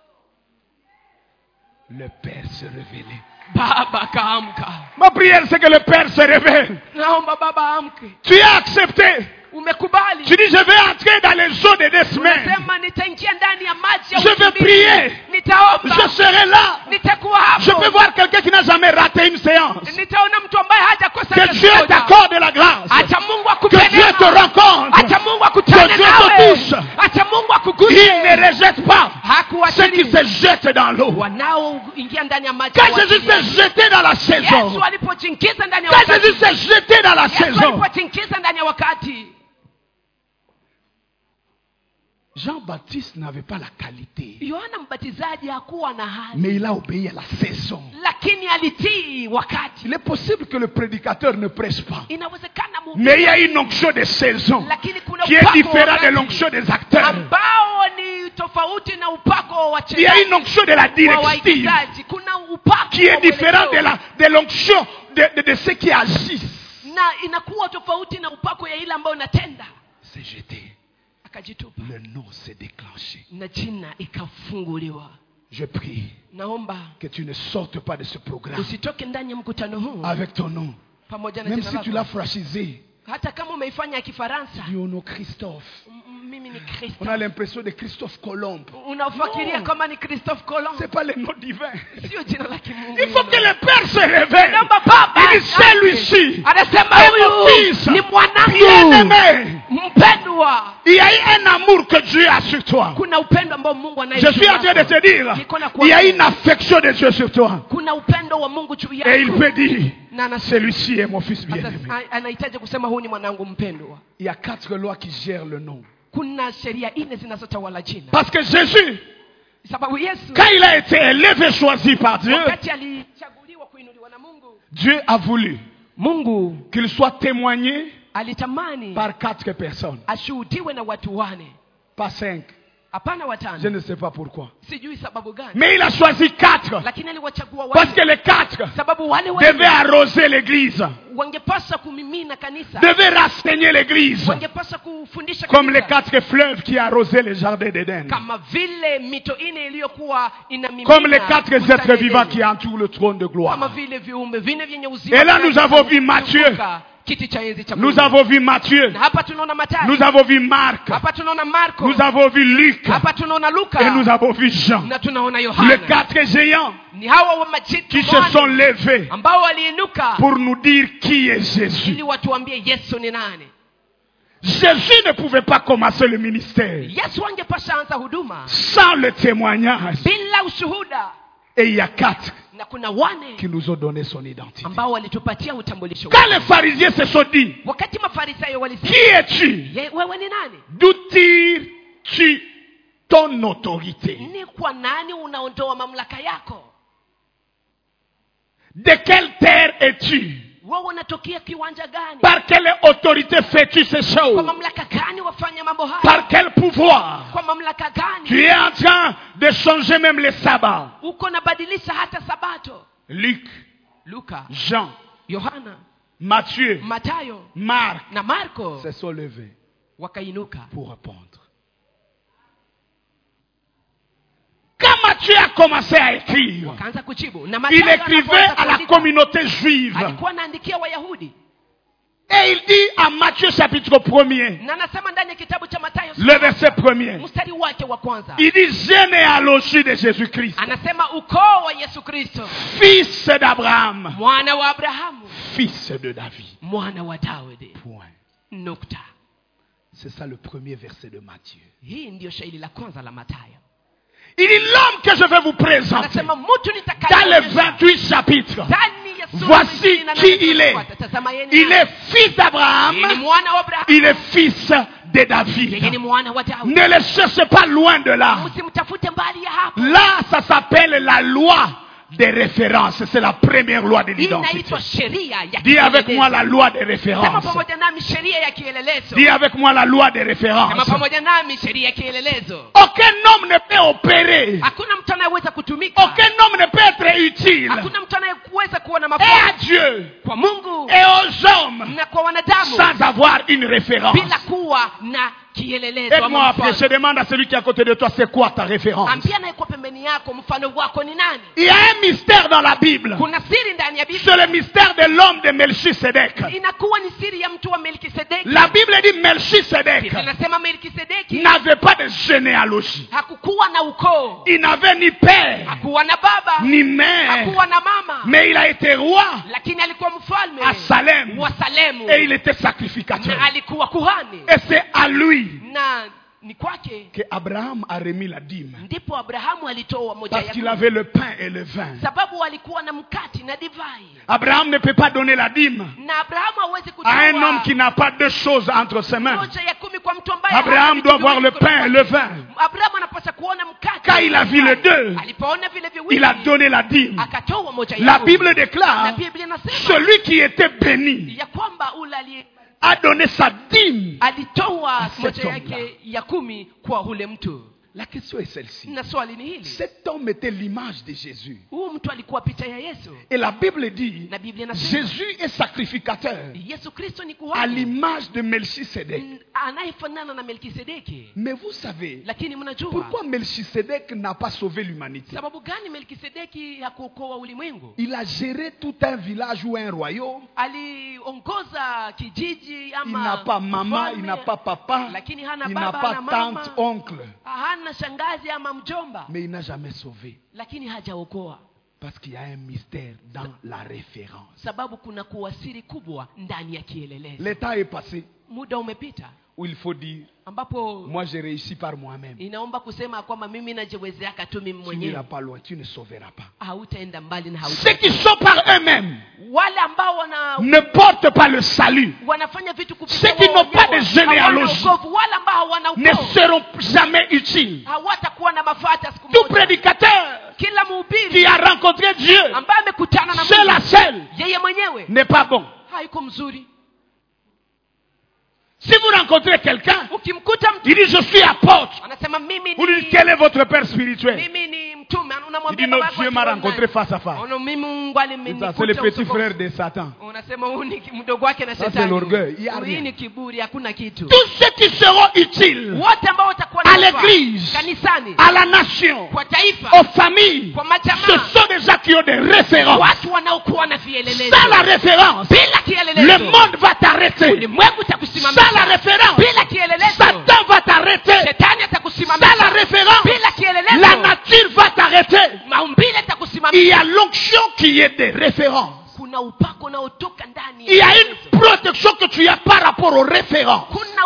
le Père se révélait. Baba kaamka. Ma prière, c'est que le Père se révèle. Naomba baba amke. Tu as accepté. Umekubali. Tu dis, je vais entrer dans les eaux de deux semaines. Unasema nitaingia ndani ya maji ya Je wiki vais mbili. prier. Nitaomba. Je serai là. Nitakuwa hapo. Je peux voir quelqu'un qui n'a jamais raté une séance. Nitaona mtu ambaye hajakosa Que Dieu t'accorde la grâce. Acha Mungu Que akupe Dieu te neema. rencontre. Acha Mungu Que akutane Dieu nawe. te touche. Acha Mungu Il akuguse. ne rejette pas ceux qui Hakuachili. se jettent dans l'eau. Wanaoingia ndani ya maji. Quand Jésus s'est jeté dans la saison, Yesu alipochingiza ndani ya quand wakati. Jésus s'est jeté dans la Yesu saison, alipochingiza ndani ya wakati. Jean-Baptiste n'avait pas la qualité, Yohana Mbatizaji hakuwa na hali. mais il a obéi à la saison. Lakini alitii wakati. Il est possible que le prédicateur ne prêche pas, Inawezekana Mungu. mais il y a une onction de saison Lakini kuna qui est upako différente wakati de l'onction des acteurs. ambao ni tofauti na upako wa Il y wachezaji. a une onction de la Wa directive waigizaji. Kuna upako qui est wa différente de mwelekeo. la de l'onction de, de, de ceux qui agissent. Na inakuwa tofauti na upako ya ile ambayo unatenda. C'est jeté. Akajitupa. Le nom s'est déclenché. Na jina ikafunguliwa. Je prie Naomba que tu ne sortes pas de ce programme usitoke ndani ya mkutano huu avec ton nom. pamoja na Même jina si tu lako. l'as franchisé, Hata kama umeifanya ya Kifaransa. dis au nom Christophe. M- Mimi ni Kristo. On a l'impression de Christophe Colomb. Unafikiria Non. kama ni Christophe Colomb. C'est pas le nom divin. Sio jina la kimungu. Il faut que le Père se révèle. Naomba Baba. Il dit celui-ci Anasema est mon huyu fils ni mwanangu bien-aimé. mpendwa. Il y a eu un amour que Dieu a sur toi. Kuna upendo ambao Mungu anaye. Je suis en train de te dire, il y a une affection de Dieu sur toi. Kuna upendo wa Mungu juu yako. Et il peut dire, Na anasema celui-ci est mon fils bien-aimé. anahitaji kusema huyu ni mwanangu mpendwa. Il y a quatre lois qui gèrent le nom. Kuna sheria nne zinazotawala jina. Parce que Jésus, Sababu Yesu quand il a été élevé, choisi par Dieu, wakati alichaguliwa kuinuliwa na Mungu, Dieu a voulu Mungu qu'il soit témoigné alitamani par quatre personnes. ashuhudiwe na watu wane, Pas cinq. hapana watano. Je ne sais pas pourquoi. Sijui sababu gani. Mais il a choisi quatre. Lakini aliwachagua wale. Parce que les quatre sababu wale wale devaient arroser l'église. Wangepaswa kumimina kanisa. Devaient rassaigner l'église. Wangepaswa kufundisha kanisa. Comme les quatre fleuves qui arrosaient le jardin d'Éden. Kama vile mito ine iliyokuwa inamimina. Comme les quatre êtres vivants qui entourent le trône de gloire. Kama vile viumbe vine vyenye uzima. Et là nous avons vu Matthieu. Nous avons vu Matthieu. Nous avons vu Marc. Nous avons vu Luc. Et nous avons vu Jean. Les quatre géants qui se sont levés pour nous dire qui est Jésus. Jésus ne pouvait pas commencer le ministère sans le témoignage. Et il y a quatre qui nous ont donné son identité. Quand les pharisiens se sont dit, qui es-tu? D'où tires-tu ton autorité? De quelle terre es-tu? Par quelle autorité fais-tu ces choses? Par quel pouvoir? Tu es en train de changer même les sabbats. Luc, Jean, Matthieu, Marc se sont levés pour répondre. Quand Matthieu a commencé à écrire, il écrivait à la communauté juive. Et il dit à Matthieu chapitre premier, le verset premier, il dit généalogie de Jésus-Christ, fils d'Abraham, fils de David. Point. C'est ça le premier verset de Matthieu. Il dit l'homme que je vais vous présenter dans les vingt-huit chapitres. Voici qui il est. Il est fils d'Abraham. Il est fils de David. Ne le cherchez pas loin de là. Là, ça s'appelle la loi des références. C'est la première loi de l'identité. Dis avec moi la loi des références. Dis avec moi la loi des références. Aucun homme ne peut opérer. Aucun homme ne peut être utile. Et à Dieu et aux hommes sans avoir une référence. Aide-moi à prêcher. Demande à celui qui est à côté de toi, c'est quoi ta référence? Il y a un mystère dans la Bible. C'est le mystère de l'homme de Melchisedec. La Bible dit Melchisedec n'avait pas de généalogie. Il n'avait ni père, ni mère. Mais il a été roi à Salem. Et il était sacrificateur. Et c'est à lui que Abraham a remis la dîme. Parce qu'il avait le pain et le vin. Abraham ne peut pas donner la dîme à un homme qui n'a pas deux choses entre ses mains. Abraham doit voir le pain et le vin. Quand il a vu les deux, il a donné la dîme. La Bible déclare, celui qui était béni a donné sa dîme à cet homme-là. La question est celle-ci. Cet homme était l'image de Jésus. Et la Bible dit, Jésus est sacrificateur à l'image de Melchisedec. Mais vous savez, pourquoi Melchisedec n'a pas sauvé l'humanité? Il a géré tout un village ou un royaume. Il n'a pas maman, il n'a pas papa, il n'a pas tante, oncle. Mais il n'a jamais sauvé. Parce qu'il y a un mystère dans la référence. Le temps est passé où il faut dire, moi j'ai réussi par moi-même. Tu n'iras pas loin, tu ne sauveras pas. Ceux qui sont par eux-mêmes ne portent pas le salut. Ceux qui n'ont pas de généalogie ne seront jamais utiles. Tout prédicateur qui a rencontré Dieu seul à seul n'est pas bon. haiko mzuri. Si vous rencontrez quelqu'un, il dit je suis apôtre. Vous lui dites quel est votre père spirituel? Il dit non, Dieu m'a rencontré face à face. Ça, c'est le petit frère de Satan. Ça, c'est l'orgueil. Il y a rien. Tous ceux qui seront utiles à l'église, à la nation, aux familles, ce sont des gens qui ont des références. Sans la référence, le monde va t'arrêter. Sans la référence, Satan va t'arrêter. Sans la référence, la nature va t'arrêter. Il y a l'onction qui est des références. Il y a une protection que tu as par rapport aux références.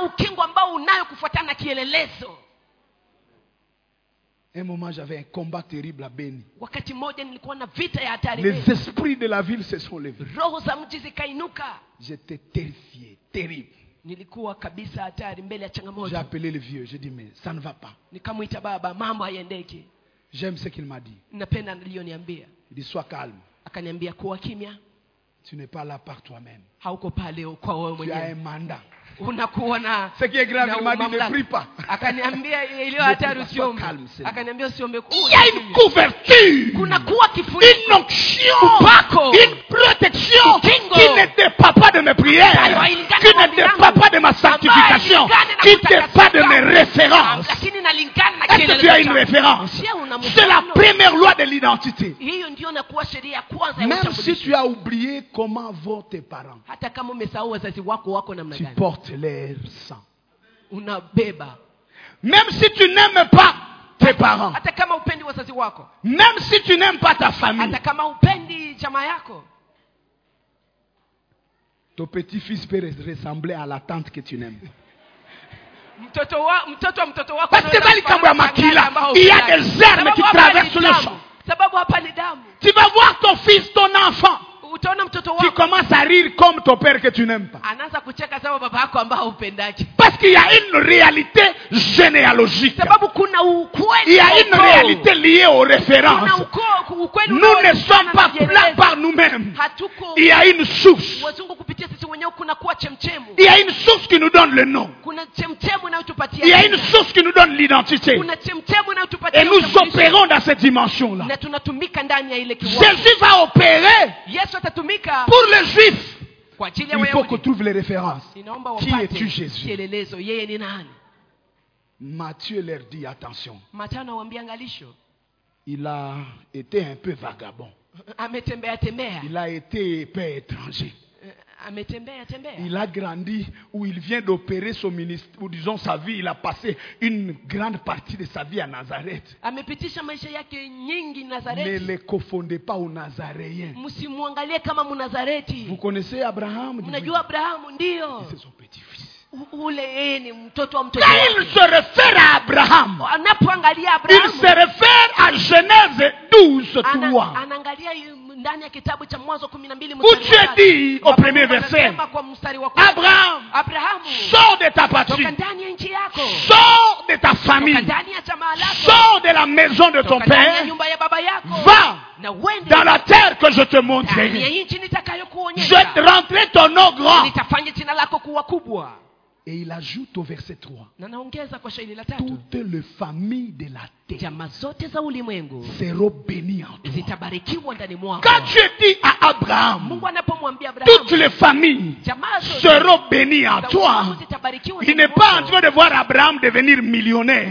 Un moment, j'avais un combat terrible à Beni. Les esprits de la ville se sont levés. J'étais terrifié, terrible. J'ai appelé le vieux, j'ai dit mais ça ne va pas. J'aime ce qu'il m'a dit. Il dit sois calme. Tu n'es pas là par toi-même. Tu as un mandat. Ce qui est grave, il m'a dit ne prie pas. Il y a une couverture, une onction, une protection qui ne dépend pas de mes prières, qui ne dépend pas de ma sanctification, qui ne dépend pas de mes références. Est-ce que tu as une référence? C'est la première loi de l'identité. Même si tu as oublié comment vont tes parents, tu portes leur sang. Même si tu n'aimes pas tes parents, même si tu n'aimes pas ta famille, ton petit-fils peut ressembler à la tante que tu n'aimes. Parce que dans le Kambouamakila, il y a des armes qui traversent le champ. Tu vas voir ton fils, ton enfant, qui commence à rire comme ton père que tu n'aimes pas. Parce qu'il y a une réalité généalogique. Il y a une réalité liée aux références. Nous ne sommes pas plats par nous-mêmes. Il y a une source. Il y a une source qui nous donne le nom. Il y a une source qui nous donne l'identité. Et nous opérons dans cette dimension-là. Jésus va opérer pour les Juifs. Il faut qu'on trouve les références. Qui es-tu, Jésus? Matthieu leur dit attention. Il a été un peu vagabond. Il a été père étranger. Il a grandi où il vient d'opérer son ministère, ou disons sa vie, il a passé une grande partie de sa vie à Nazareth. Ne les confondez pas aux Nazaréens. Vous connaissez Abraham? C'est son petit-fils. Quand il se réfère à Abraham, il se réfère à Genèse douze, trois. Où tu es dit au premier verset, Abraham, sors de ta patrie, sors de ta famille, sors de la maison de ton père, va dans la terre que je te montrerai. Je rentrerai ton nom grand. Et il ajoute au verset trois, toutes les familles de la terre seront bénies en toi. Quand tu dis à Abraham, toutes les familles seront bénies en toi, il n'est pas en train de voir Abraham devenir millionnaire.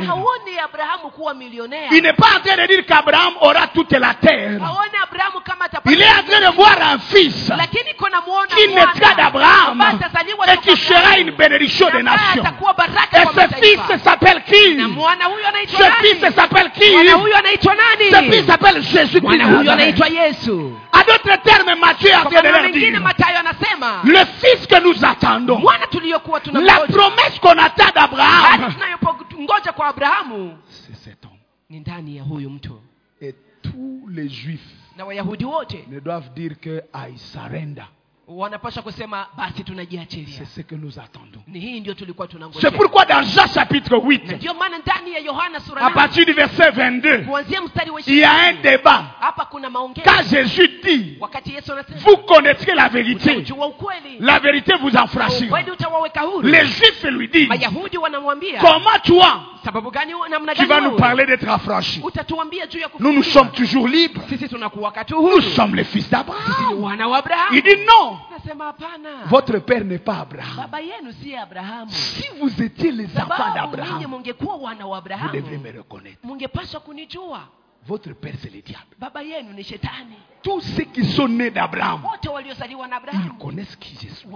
Il n'est pas en train de dire qu'Abraham aura toute la terre. Il est en train de voir un fils qui naîtra d'Abraham et qui sera une bénédiction des nations. Et ce fils s'appelle qui? Ce fils s'appelle qui? Ce fils s'appelle Jésus-Christ. À d'autres termes, Matthieu est en train de leur dire, le fils que nous attendons, la promesse qu'on attend d'Abraham, c'est cet homme. Et tous les Juifs ne doivent dire que I surrender. C'est ce que nous attendons. C'est pourquoi dans Jean chapitre huit, à partir du verset vingt-deux, il y a un débat. Quand Jésus dit, vous connaîtrez la vérité, la vérité vous affranchira. Les Juifs lui disent, comment toi, tu vas nous parler d'être affranchis? Nous, nous sommes toujours libres. Nous sommes les fils d'Abraham. Il dit non. Votre père n'est pas Abraham. Si vous étiez les enfants d'Abraham, vous devrez me reconnaître. Votre père, c'est le diable. Tous ceux qui sont nés d'Abraham, ils connaissent qui je suis.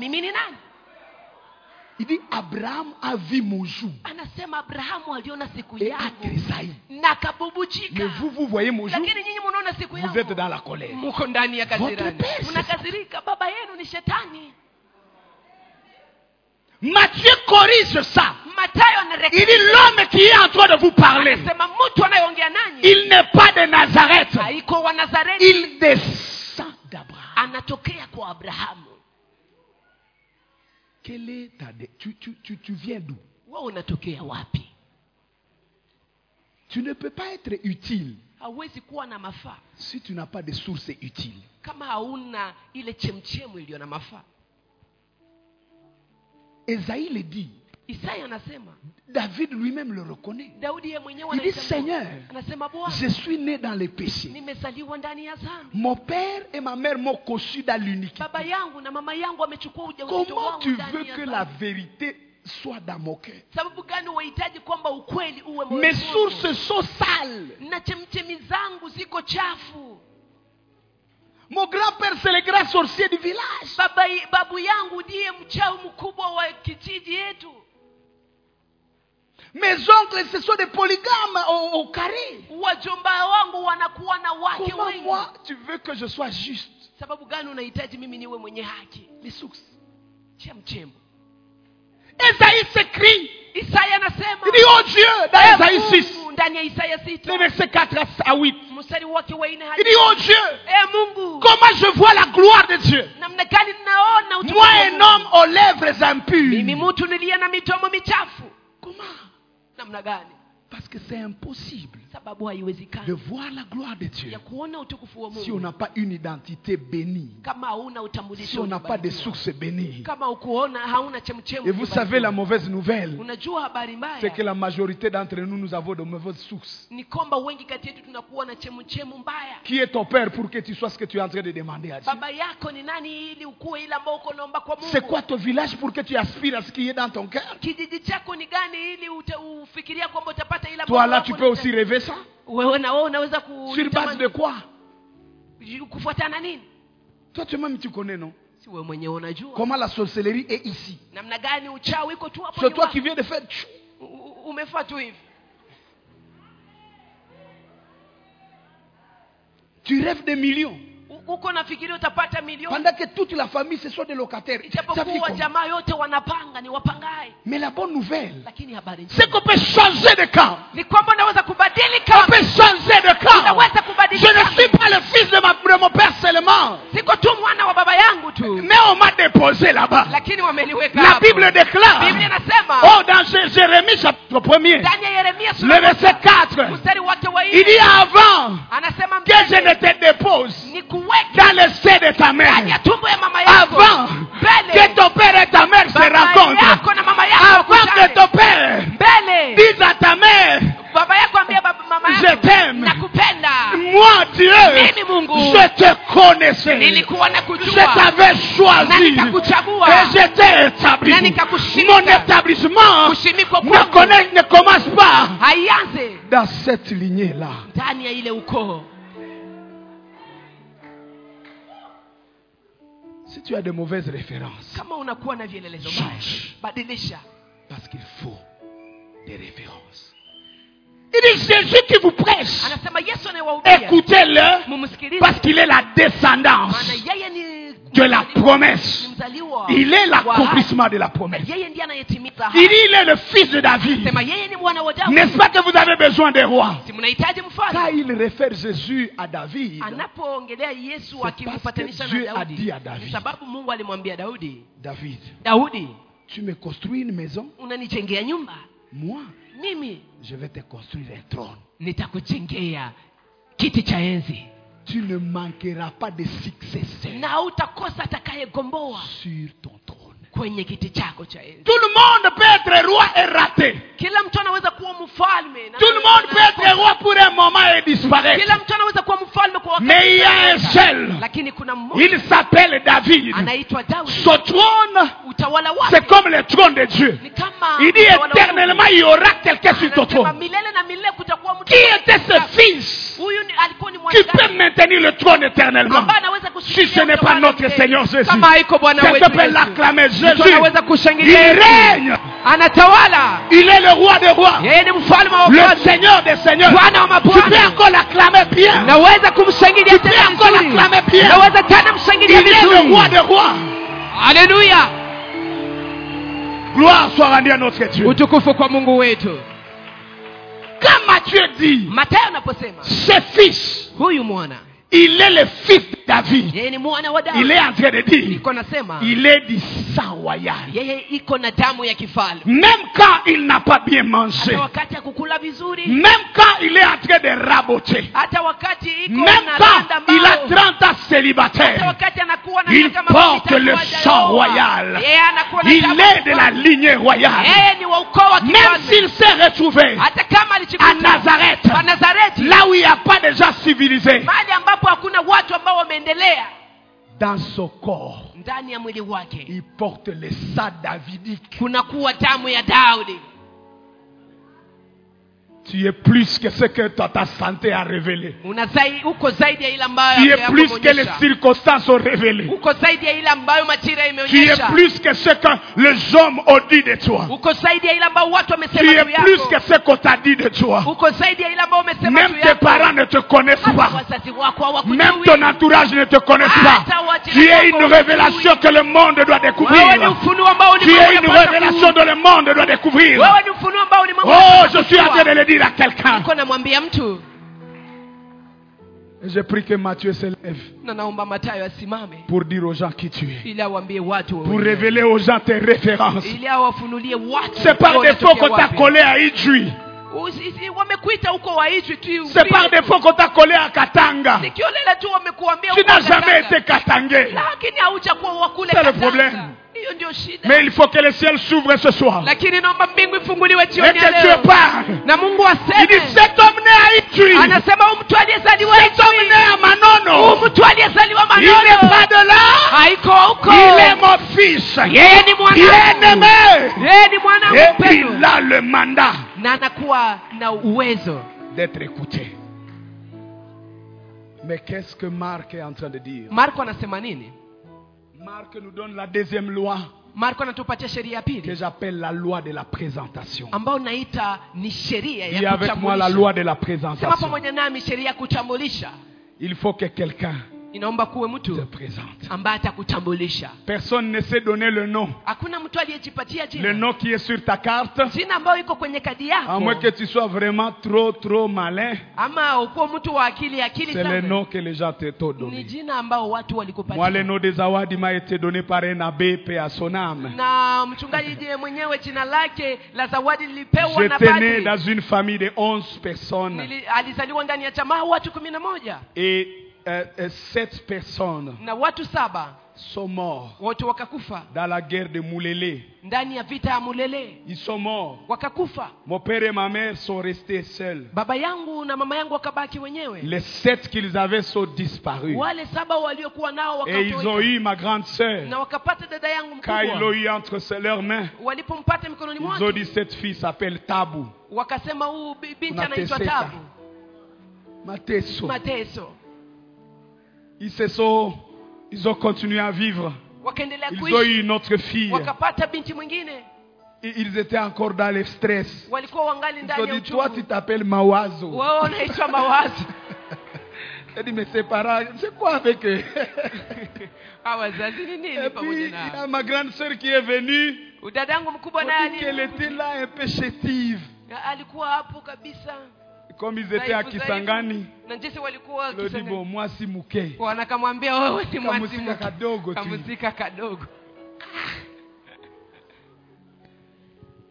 Il dit Abraham a vu mon jour et a tressailli. Mais vous, vous voyez mon jour, vous êtes dans la colère. Votre père, c'est ça. Matthieu corrige ça. Il dit l'homme qui est en train de vous parler, il n'est pas de Nazareth. Il descend d'Abraham. Quel est ta dé... tu, tu, tu, tu viens d'où? Tu ne peux pas être utile si tu n'as pas de source utile. Esaïe le dit. David lui-même le reconnaît. Il dit Seigneur, je suis né dans les péchés. Mon père et ma mère m'ont conçu dans l'iniquité. Comment tu veux que la vérité soit dans mon cœur? Mes sources sont sales. Mon grand-père, c'est le grand sorcier du village. Mes oncles, ce sont des polygames au, au carré. Comment moi, tu veux que je sois juste? Les sources. Esaïe s'écrit. Il dit, oh Dieu, dans Esaïe six, le verset quatre à huit. Il dit, oh Dieu, comment je vois la gloire de Dieu? Moi, un homme aux lèvres impures. Comment? Parce que c'est impossible de voir la gloire de Dieu si on n'a pas une identité bénie, si on n'a pas de sources bénies. Et vous savez la mauvaise nouvelle, c'est que la majorité d'entre nous, nous avons de mauvaises sources. Qui est ton père pour que tu sois ce que tu es en train de demander à Dieu? C'est quoi ton village pour que tu aspires à ce qui est dans ton cœur? Toi là, tu peux aussi rêver ça? Sur base de quoi? Toi tu même tu connais, non? Comment la sorcellerie est ici? C'est toi qui viens de faire. Tu rêves des millions. Pendant que toute la famille ce sont des locataires. Mais la bonne nouvelle, c'est qu'on peut changer de camp. On peut changer de camp. Je ne suis pas le fils de, ma, de mon père seulement. Mais on m'a déposé là-bas. La Bible déclare, oh, dans Jérémie chapitre premier, le verset quatre, il dit avant que je ne te dépose dans le sein de ta mère, avant que ton père et ta mère se rencontrent, avant que ton père dise à ta mère, je t'aime, moi Dieu, je te connaissais, je t'avais choisi et je t'ai établi. Mon établissement ne, connaît, ne commence pas dans cette lignée-là. Si tu as de mauvaises références, change. Parce qu'il faut des références. Il dit Jésus qui vous prêche, écoutez-le parce qu'il est la descendance de la promesse. Il est l'accomplissement de la promesse. Il dit il est le fils de David. N'est-ce pas que vous avez besoin des rois? Quand il réfère Jésus à David, c'est parce que Dieu a dit à David, David, Tu me construis une maison? Unanijengea nyumba. Moi, mimi, je vais te construire un trône. Nitakujengea kiti cha enzi. Tu ne manqueras pas de successeur. Na utakosa atakayegomboa sur ton trône. Kwenye kiti chako cha enzi. Tout le monde peut être roi et raté. Kila mtu anaweza kuwa mfalme. Tout le monde peut être roi pour un moment et disparaître. Kila mtu anaweza kuwa mfalme kwa wakati. Mais il y a un seul. Lakini kuna mmoja. Il s'appelle David. Anaitwa Daudi. Son trône, utawala wake, c'est comme le trône de Dieu. Ni kama il dit éternellement il y aura quelqu'un sur ton trône. Milele na milele kutakuwa mtu. Qui était ce fils qui peut maintenir le trône éternellement? Si ce n'est pas notre Seigneur Jésus, quelqu'un peut l'acclamer. Jésus, il règne. Il est le roi des rois, le Seigneur des seigneurs. Tu peux encore l'acclamer bien. Tu peux encore l'acclamer bien. Il est le roi des rois. Alléluia. Gloire soit rendue à notre Dieu. Utukufu kwa Mungu wetu. Quand Matthieu dit, Mathayo anaposema, ce fils, huyu mwana, il est le fils de David. Yeye ni mwana wa Daudi. Il est en train de dire, iko nasema, il est du sang royal. Yeye iko na damu ya kifalme. Même quand il n'a pas bien mangé. Hata wakati akukula vizuri. Même quand il est en train de raboter. Hata wakati iko même quand il a trente ans célibataire. Hata wakati anakuwa na il porte le sang royal. Il est de la lignée royale. Yeye ni wa ukoo wa kifalme. Même s'il s'est retrouvé hata kama à Nazareth, là où il n'y a pas de gens civilisés, mahali ambapo hakuna watu ambao wameendelea, dans son corps, ndani ya mwili wake, il porte le sang davidique. Kuna kuwa damu ya Daudi. Tu es plus que ce que ta santé a révélé. Una zaidi, uko zaidi ya ile ambayo tu es plus que les circonstances ont révélé. Uko zaidi ya ile ambayo majira imeonyesha. Tu es plus que ce que les hommes ont dit de toi. Uko zaidi ya ile ambayo watu wamesema juu yako. Tu es plus que ce qu'on t'a dit de toi. Uko zaidi ya ile ambayo wamesema juu yako. Même tes parents ne te connaissent pas. Wazazi wako hawakujui. Même ton entourage ne te connaît pas. Tu es une révélation que le monde doit découvrir. Tu es une révélation que le monde doit découvrir. Oh, je suis en train de le dire à quelqu'un. Je prie que Matthieu se lève pour dire aux gens qui tu es, pour révéler aux gens tes références. C'est par défaut qu'on t'a collé à Idjui. C'est par défaut qu'on t'a collé à Katanga. Tu n'as jamais été katangé. C'est le problème. Mais il faut que le ciel s'ouvre ce soir. Et que Dieu parle. Il dit cet homme né à Ituri, cet homme né à Manono, il n'est pas de là. Il est mon fils. Il est aimé. Et il a le mandat d'être écouté. Mais qu'est-ce que Marc est en train de dire? Marc nous donne la deuxième loi que j'appelle la loi de la présentation. Dis avec moi la loi de la présentation. Il faut que quelqu'un te présente. Personne ne sait donner le nom. Le nom qui est sur ta carte, à moins que tu sois vraiment trop trop malin, c'est le nom que les gens t'ont donné. Moi, le nom des Zawadi m'a été donné par un abbé, paix à son âme. J'étais né dans une famille de onze personnes. Et Euh, euh, sept personnes sont morts dans la guerre de Moulele. Ils sont morts. Mon père et ma mère sont restés seuls. Les sept qu'ils avaient sont disparus. Et ils ont eu ma grande sœur. Quand ils l'ont eu entre leurs mains, ils ont dit cette fille s'appelle Tabu. Mateso. Ils se sont, ils ont continué à vivre. Ils ont eu une autre fille. Et ils étaient encore dans le stress. Ils ont dit, toi tu t'appelles Mawazo. Elle dit, mais ses parents, c'est quoi avec eux? Et puis, il y a ma grande sœur qui est venue. On dit qu'elle était là un peu chétive. Comme ils étaient à Kisangani, le dit bon, moi si mouké.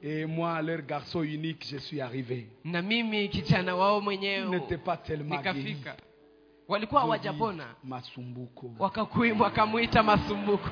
Et moi, leur garçon unique, je suis arrivé. Na mimi kijana wao mwenyewe n'était pas tellement nikafika. Walikuwa hawajapona. Masumbuko. Wakakuimwa wakamuita Masumbuko.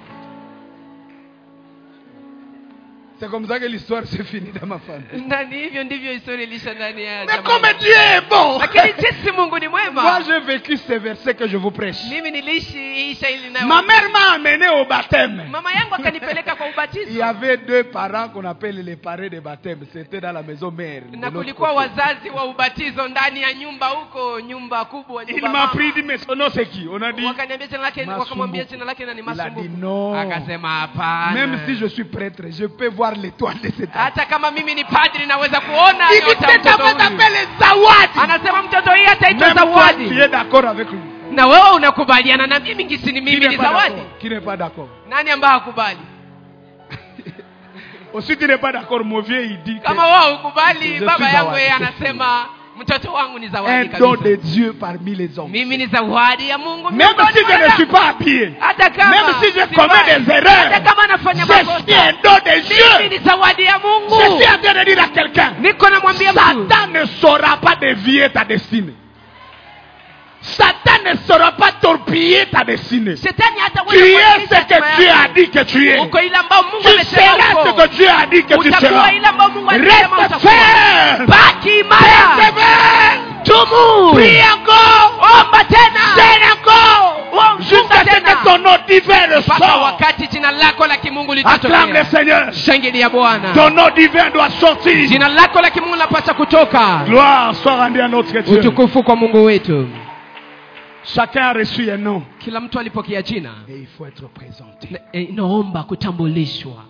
C'est comme ça que l'histoire s'est finie dans ma famille. Ndani hivyo ndivyo historia ilisha ndani ya jamaa. Mais comme Dieu est bon. Lakini jinsi Mungu ni mwema. Moi j'ai vécu ces versets que je vous prêche. Mimi niliishi isha ili na. Ma mère m'a amené au baptême. Mama yangu akanipeleka kwa ubatizo. Il y avait deux parents qu'on appelle les parrains de baptême. C'était dans la maison mère. Na kulikuwa wazazi wa ubatizo ndani ya nyumba huko, nyumba kubwa nyumba. Il m'a pris dit mais son nom c'est qui? On a dit. Wakaniambia jina lake, wakamwambia jina lake na ni Masumbuko. Il a dit non. Akasema hapana. Même si je suis prêtre, je peux voir l'étoile de cet homme. Hata kama mimi ni padri naweza kuona nyota ya mtoto huyu. Anasema mtoto hii ataitwa zawadi. Tu es d'accord avec lui? Na wewe unakubaliana na mimi ngisi ni mimi ni zawadi? Qui n'est pas d'accord? Nani ambaye hakubali? Aussi tu n'es pas d'accord, mon vieux il dit. Kama wewe ukubali, baba yangu yeye anasema mtoto wangu ni zawadi kabisa. Un don de Dieu parmi les hommes. Mimi ni zawadi ya Mungu. Même si je ne suis pas habillé. Même si je commets des erreurs. Hata kama nafanya makosa. Je suis un don de Dieu. Mimi ni zawadi ya Mungu. Je suis en train de dire à quelqu'un. Niko namwambia mtu. Satan ne saura pas dévier ta destinée. Satan ne saura pas torpiller ta destinée. Tu es ce que Dieu a dit que tu es. Tu seras ce que Dieu a dit que tu seras. Reste ferme. Persévère. Prie encore. Saigne encore. Jusqu'à ce que ton nom divin sorte. Acclame le Seigneur. Ton nom divin doit sortir. Gloire soit rendue à notre Dieu. Chacun a reçu un nom. Kila mtu alipokea jina. Et il faut être présenté. Inaomba kutambulishwa.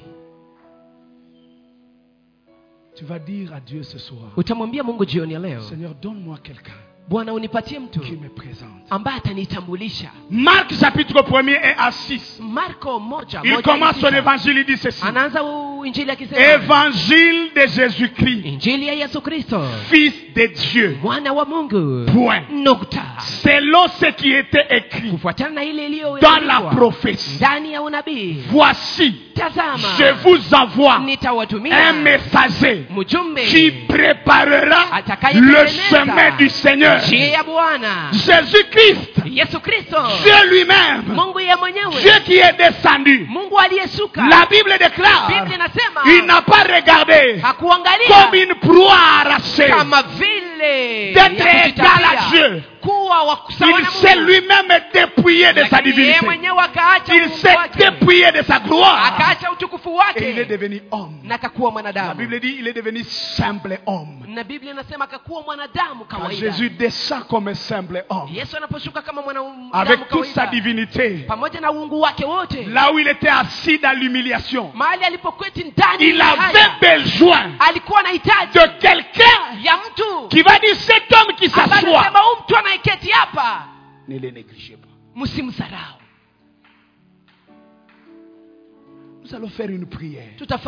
Tu vas dire à Dieu ce soir. Utamwambia Mungu jioni ya leo. Seigneur, donne-moi quelqu'un. Bwana unipatie mtu qui me présente. Ambaye atanitambulisha. Marc chapitre premier et à six. Marko moja. Il commence son évangile, il dit ceci. Anaanza injili akisema. Évangile de Jésus-Christ. Injili ya Yesu Kristo. Fils de Dieu. Mwana wa Mungu. Point. Nokta. Selon ce qui était écrit. Kufuatana na ile iliyo dans la prophétie. Ndani ya unabii. Voici. Tazama. Je vous envoie nitawatumia un messager mjumbe qui préparera le chemin du Seigneur. Jésus-Christ, Dieu lui-même, Dieu qui est descendu. La Bible déclare, il n'a pas regardé comme une proie arrachée d'être égal à Dieu. Il s'est lui-même dépouillé de sa divinité. Il s'est dépouillé de sa gloire. Et il est devenu homme. La Bible dit il est devenu simple homme. Quand Jésus descend comme un simple homme, avec toute sa divinité, là où il était assis dans l'humiliation, il avait besoin de quelqu'un qui va dire cet homme qui s'assoit, ne les négligez pas. Nous allons faire une prière.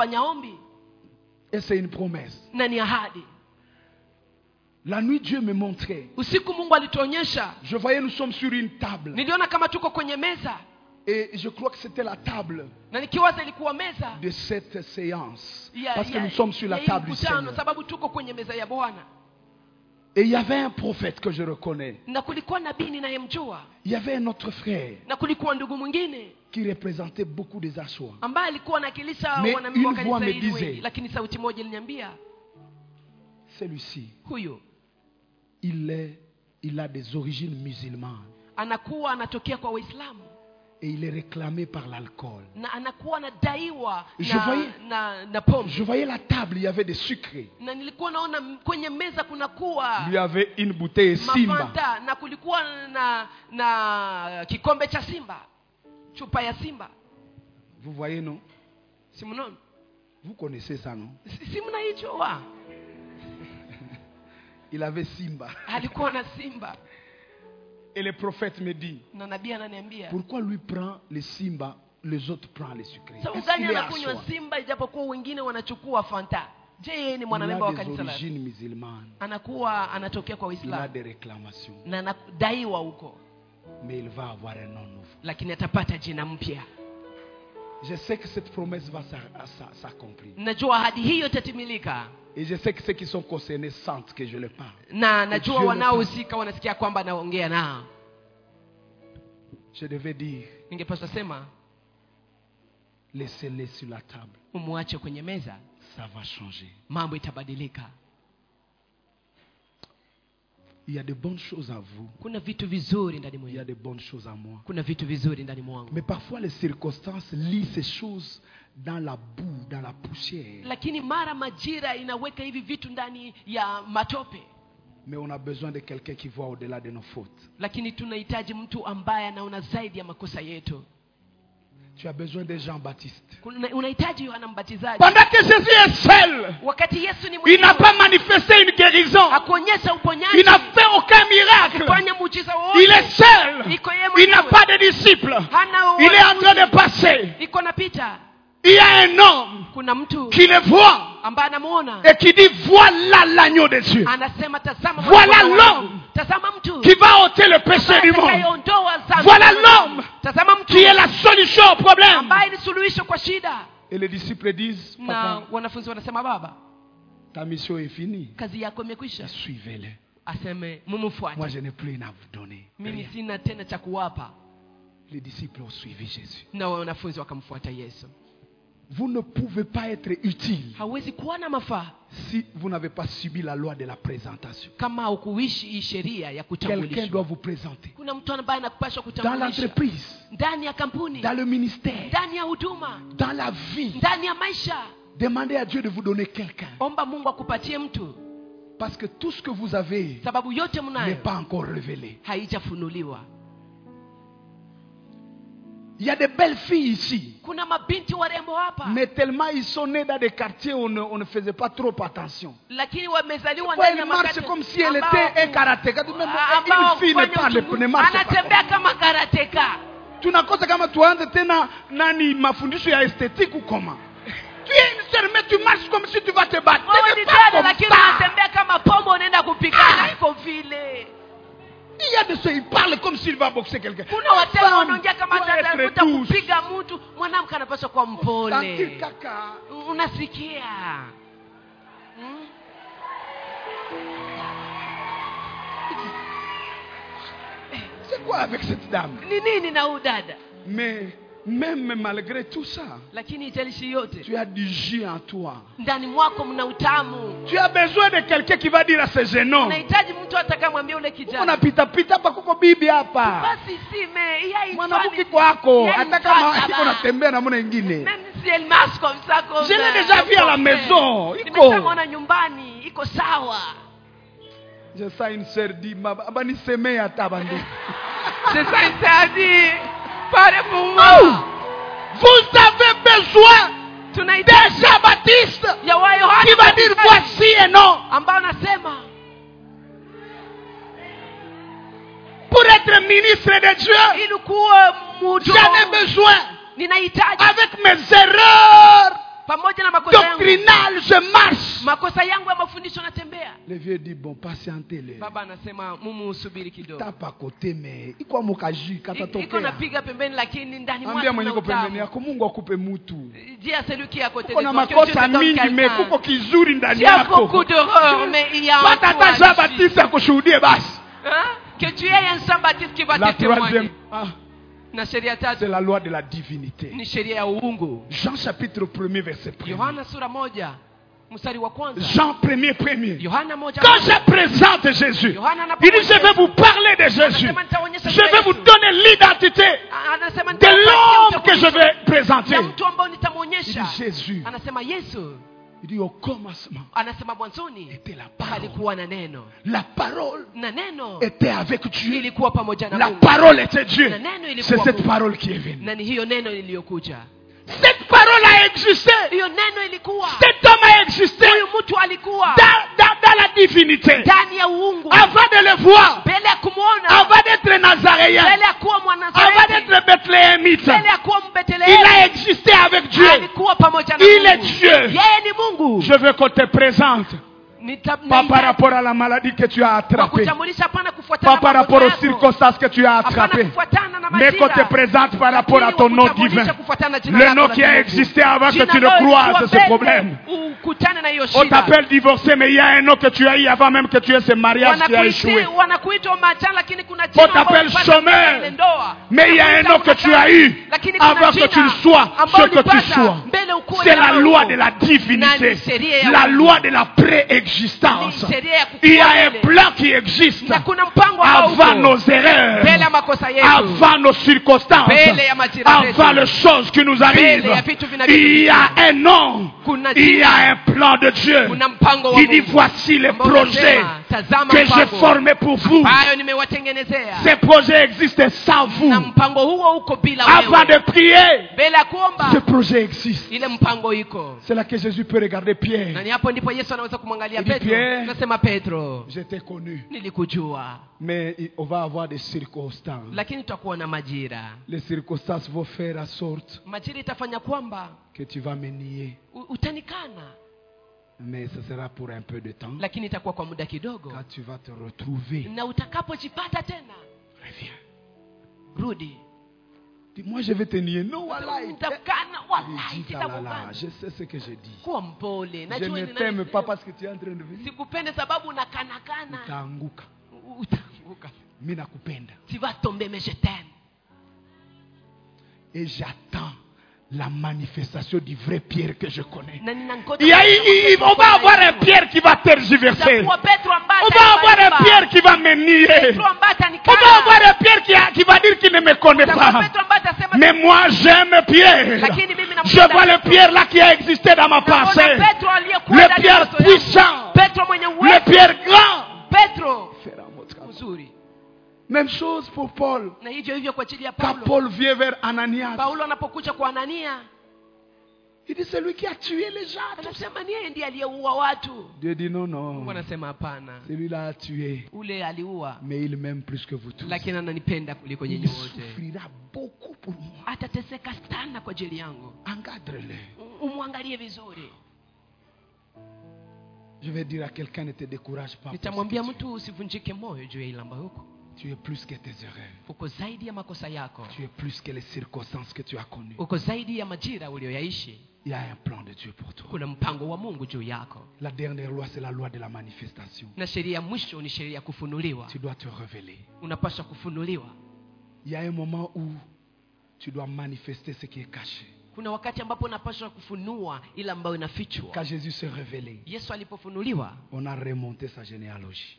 Et c'est une promesse. La nuit, Dieu me montrait. Je voyais nous sommes sur une table. Et je crois que c'était la table de cette séance. Parce que nous sommes sur la table du Seigneur. Et il y avait un prophète que je reconnais. Il y avait un autre frère qui représentait beaucoup des Assois. Mais une voix me disait, celui-ci, il, est, il a des origines musulmanes. Et il est réclamé par l'alcool. Je voyais, je voyais la table, il y avait des sucrés. Il y avait une bouteille Simba. Vous voyez, non? Vous connaissez ça, non? Il avait Simba. Et le prophète me dit, pourquoi lui prend les Simba, les autres prennent les sucrés? Il a des origines musulmanes. Il a des réclamations. Mais il va avoir un nom nouveau. Je sais que cette promesse va s'accomplir. Najua ahadi hiyo itatimilika. Et je sais que ceux qui sont concernés sentent que je le parle. Na najua wanaohusika wanasikia kwamba naongea nao. Je devais dire, ningepaswa sema, laissez-les sur la table. Umwache kwenye meza. Ça va changer. Mambo itabadilika. Il y a de bonnes choses à vous. Kuna vitu vizuri ndani mwenu. Il y a de bonnes choses à moi. Kuna vitu vizuri ndani mwangu. Mais parfois les circonstances lient ces choses dans la boue, dans la poussière. Lakini mara majira inaweka hivi vitu ndani ya matope. Mais on a besoin de quelqu'un qui voit au-delà de nos fautes. Lakini tunahitaji mtu ambaye anaona zaidi ya makosa yetu. Tu as besoin de Jean-Baptiste. Unahitaji Yohana Mbatizaji. Pendant que Jésus est seul, wakati Yesu ni il n'a pas manifesté une guérison. Hakuonyesha uponyaji. Il n'a fait aucun miracle. Hakufanya muujiza wowote. Il est seul. Il n'a pas de disciples. Il est en train de passer. Iko napita. Il y a un homme Kuna mtu qui le voit et qui dit voilà l'agneau de Dieu. Voilà l'homme qui va ôter le péché du monde. Voilà l'homme qui est la solution au problème. Et les disciples disent, Papa, ta mission est finie. Suivez-le. Moi je n'ai plus rien à vous donner. Les disciples ont suivi Jésus. Vous ne pouvez pas être utile si vous n'avez pas subi la loi de la présentation. Quelqu'un doit vous présenter. Dans l'entreprise, dans le ministère, dans la vie. Demandez à Dieu de vous donner quelqu'un. Parce que tout ce que vous avez n'est pas encore révélé. Il y a de belles filles ici. Mais tellement ils sont nés dans des quartiers où on ne, on ne faisait pas trop attention. Pourquoi elle marche comme si elle était un karatéka? Une fille ne parle pas, ne marche pas. Tu n'as pas comme tu as tena nani mafundisho ya esthétique ou comment? Tu es une sœur mais tu marches comme si tu vas te battre. Il y a de ceux qui parlent comme s'il va boxer quelqu'un. Sentir caca. C'est quoi avec cette dame? Mais même malgré tout ça, tu as du jus en toi. Tu as besoin de quelqu'un qui va dire à ce jeune homme, on a pita pita pa kuko bibi hapa. Mwanamke kwako hata kama iko natembea na mwana mwingine. Je l'ai déjà vu à la maison. Iko. Je sens une sœur dit abani semé hata bandi. Je sens une sœur dit vous avez besoin d'un Jean-Baptiste qui va dire voici et non. Pour être ministre de Dieu, j'en ai besoin. Avec mes erreurs doctrinales, je marche. Le vieux dit bon, patientez-le. Tape à côté, mais il faut ambia mwenye pembeni yako Mungu akupe mutu. Kuna makosa mingi mekuko kizuri ndani yako. Pata hata Jean-Baptiste akushuhudie basi. Que tu aies un Jean-Baptiste qui va te témoigner. C'est la loi de la divinité. Ni sheria ya uungu. Jean chapitre premier verset premier. Yohana sura moja mstari wa kwanza. Jean premier premier. Yohana moja. Quand je présente Jésus, il dit je vais vous parler de Jésus. Je vais vous donner l'identité de l'homme que je vais présenter. Il dit Jésus. Il dit au commencement était la parole. La parole était avec Dieu. La parole était Dieu. C'est cette parole qui est venue. Cette parole a existé. Cet homme a existé dans, dans, dans la divinité. Avant de le voir, avant d'être nazaréen, avant d'être bethléemite, il a existé avec Dieu. Il est Dieu. Je veux qu'on te présente Pas par rapport à la maladie que tu as attrapée. Pas par rapport aux circonstances que tu as attrapées. Mais qu'on te présente par rapport à ton nom divin. Le nom qui a existé avant que tu ne croises ce problème. On t'appelle divorcé, mais il y a un nom que tu as eu avant même que tu aies ce mariage qui a échoué. On t'appelle chômeur, mais il y a un nom que tu as eu avant que tu ne sois ce que tu sois. C'est la loi de la divinité, la loi de la préexistence. Il y a un plan qui existe avant nos erreurs, avant nos circonstances, avant les choses qui nous arrivent. Il y a un nom, il y a un plan de Dieu. Il dit voici les projets que j'ai formés pour vous. Ces projets existent sans vous. Avant de prier, ce projet existe. C'est là que Jésus peut regarder Pierre. Il dit Pierre, je t'ai connu. Mais on va avoir des circonstances. Les circonstances vont faire en sorte que tu vas me nier. Mais ce sera pour un peu de temps. Quand tu vas te retrouver, reviens. Dis, moi je vais te nier. Non, voilà. Je sais ce que je dis. Je ne t'aime pas parce que tu es en train de venir. Utaanguka. Mimi nakupenda. Tu vas tomber, mais je t'aime. Et j'attends la manifestation du vrai Pierre que je connais. Il y a, il, on va avoir un Pierre qui va tergiverser. On va avoir un Pierre qui va me nier. On va avoir un Pierre qui, a, qui va dire qu'il ne me connaît pas. Mais moi j'aime Pierre. Je vois le Pierre là qui a existé dans ma passé. Le Pierre puissant. Le Pierre grand. Même chose pour Paul. Quand Paul vient vers Ananias, il dit c'est lui qui a tué les gens. Dieu dit non, non. Celui-là a tué. Mais il m'aime plus que vous tous. Il souffrira beaucoup pour moi. Encadre-le. Je vais dire à quelqu'un, ne te décourage pas. Tu es plus que tes erreurs. Tu es plus que les circonstances que tu as connues. Il y a un plan de Dieu pour toi. La dernière loi, c'est la loi de la manifestation. Tu dois te révéler. Il y a un moment où tu dois manifester ce qui est caché. Quand Jésus s'est révélé, on a remonté sa généalogie.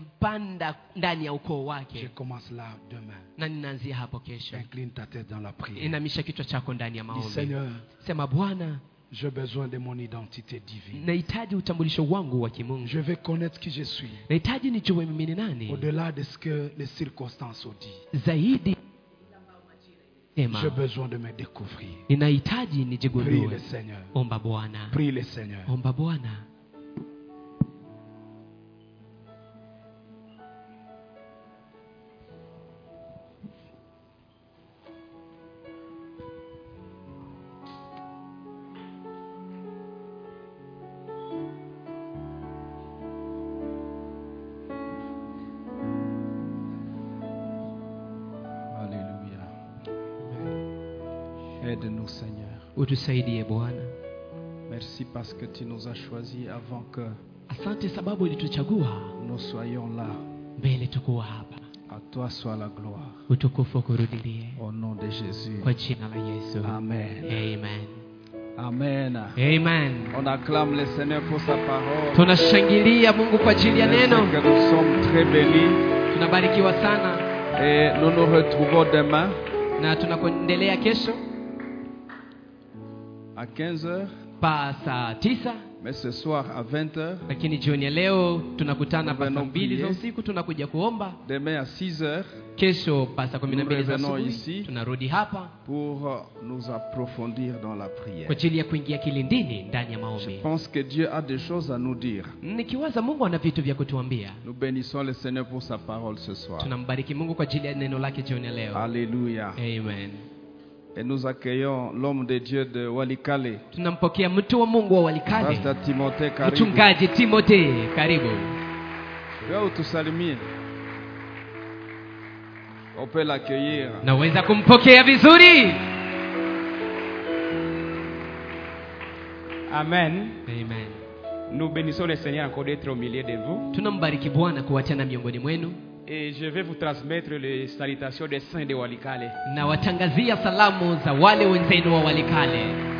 Je commence là demain. Incline ta tête dans la prière. Dis Seigneur, j'ai besoin de mon identité divine. Je veux connaître qui je suis. Au-delà de ce que les circonstances ont dit. J'ai besoin de me découvrir. Prie le Seigneur. Prie le Seigneur. Aide-nous, Seigneur. Merci parce que tu nous as choisis avant que nous soyons là. À toi soit la gloire. Au nom de Jésus. Amen. Amen. Amen. Amen. On acclame le Seigneur pour sa parole. Tunashangilia Mungu kwa ajili ya neno. Nous sommes très bénis. Tunabarikiwa sana. Et nous nous retrouvons demain. Na tunakuendelea kesho. À quinze heures. Pa saa tisa. Mais ce soir à vingt heures. Lakini jioni ya leo tunakutana pa saa mbili za usiku tunakuja kuomba. Demain à six heures. Kesho pa saa kumi na mbili za asubuhi tunarudi hapa. Pour nous approfondir dans la prière. Kwa ajili ya kuingia kilindini ndani ya maombi. Je pense que Dieu a des choses à nous dire. Nikiwaza Mungu ana vitu vya kutuambia. Nous bénissons le Seigneur pour sa parole ce soir. Tunambariki Mungu kwa ajili ya neno lake jioni ya leo. Alléluia. Amen. Et nous accueillons l'homme de Dieu de Walikale. Tunampokea mtu wa Mungu wa Walikale. Pastor Timothée, karibu. Mchungaji Timothée, karibu. Wewe utusalimie. On peut l'accueillir. Naweza kumpokea vizuri. Amen. Amen. Nous bénissons le Seigneur encore d'être au milieu de vous. Tunambariki Bwana kuachana miongoni mwenu. Et je vais vous transmettre les salutations des saints de Walikale. Na watangazia salamu za wale wenzenu wa Walikale.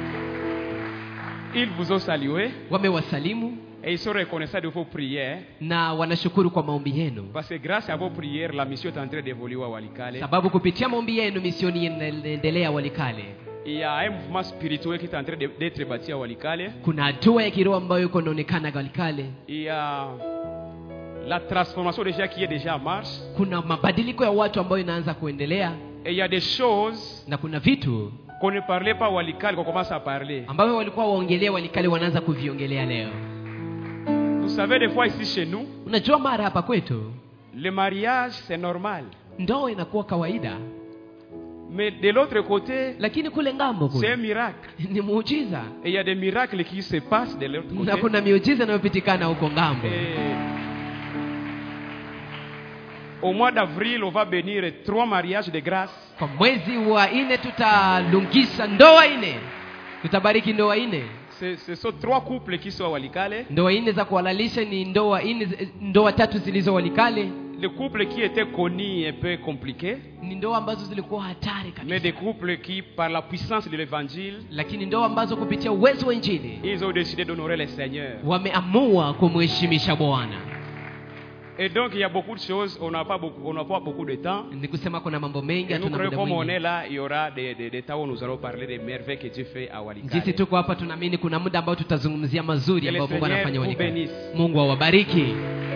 Ils vous ont salué. Wamewasalimu. Et ils sont reconnaissants de vos prières. Na wanashukuru kwa maombi yenu. Parce que grâce à vos prières, la mission est en train d'évoluer à Walikale. Sababu kupitia maombi yenu misioni inaendelea Walikale. Il y a un mouvement spirituel qui est en train d'être bâti à Walikale. Kuna hatua ya kiroho ambayo iko inaonekana Walikale. Il y a la transformation déjà qui est déjà en marche. Kuna mabadiliko ya watu ambayo inaanza kuendelea. Et il y a des choses na kuna vitu qu'on ne parlait pas Walikale qu'on commence à parler. Ambayo walikuwa waongelea Walikale wanaanza kuviongelea leo. Vous savez, des fois ici chez nous, unajua mara hapa kwetu, le mariage c'est normal. Ndoa inakuwa kawaida. Mais de l'autre côté, lakini kule ngambo kule, c'est un miracle. Ni muujiza. Et il y a des miracles qui se passent de l'autre côté. Na kuna miujiza inayopitikana huko ngambo. Et au mois d'avril, on va bénir trois mariages de grâce. Kwa mwezi wa nne tutalungisha ndoa nne. Tutabariki ndoa nne. Ce sont trois couples qui sont à Walikale. Ndoa nne za kuhalalisha ni ndoa nne, ndoa tatu zilizo Walikale. Les couples qui étaient connus un peu compliqués. Ni ndoa ambazo zilikuwa hatari kabisa. Mais des couples qui par la puissance de l'évangile, lakini ndoa ambazo kupitia uwezo wa injili, ils ont décidé d'honorer le Seigneur. Wameamua kumheshimisha Bwana. Et donc il y a beaucoup de choses, on n'a pas beaucoup, on n'a pas beaucoup de temps. Ni kusema kuna mambo mengi hatuna muda mwingi. Comme on est là, il y aura des des, des temps où nous allons parler des merveilles que Dieu fait à Walikale. Jinsi tuko hapa tunaamini kuna muda ambao tutazungumzia mazuri ambayo Mungu anafanya Walikale. Mungu awabariki.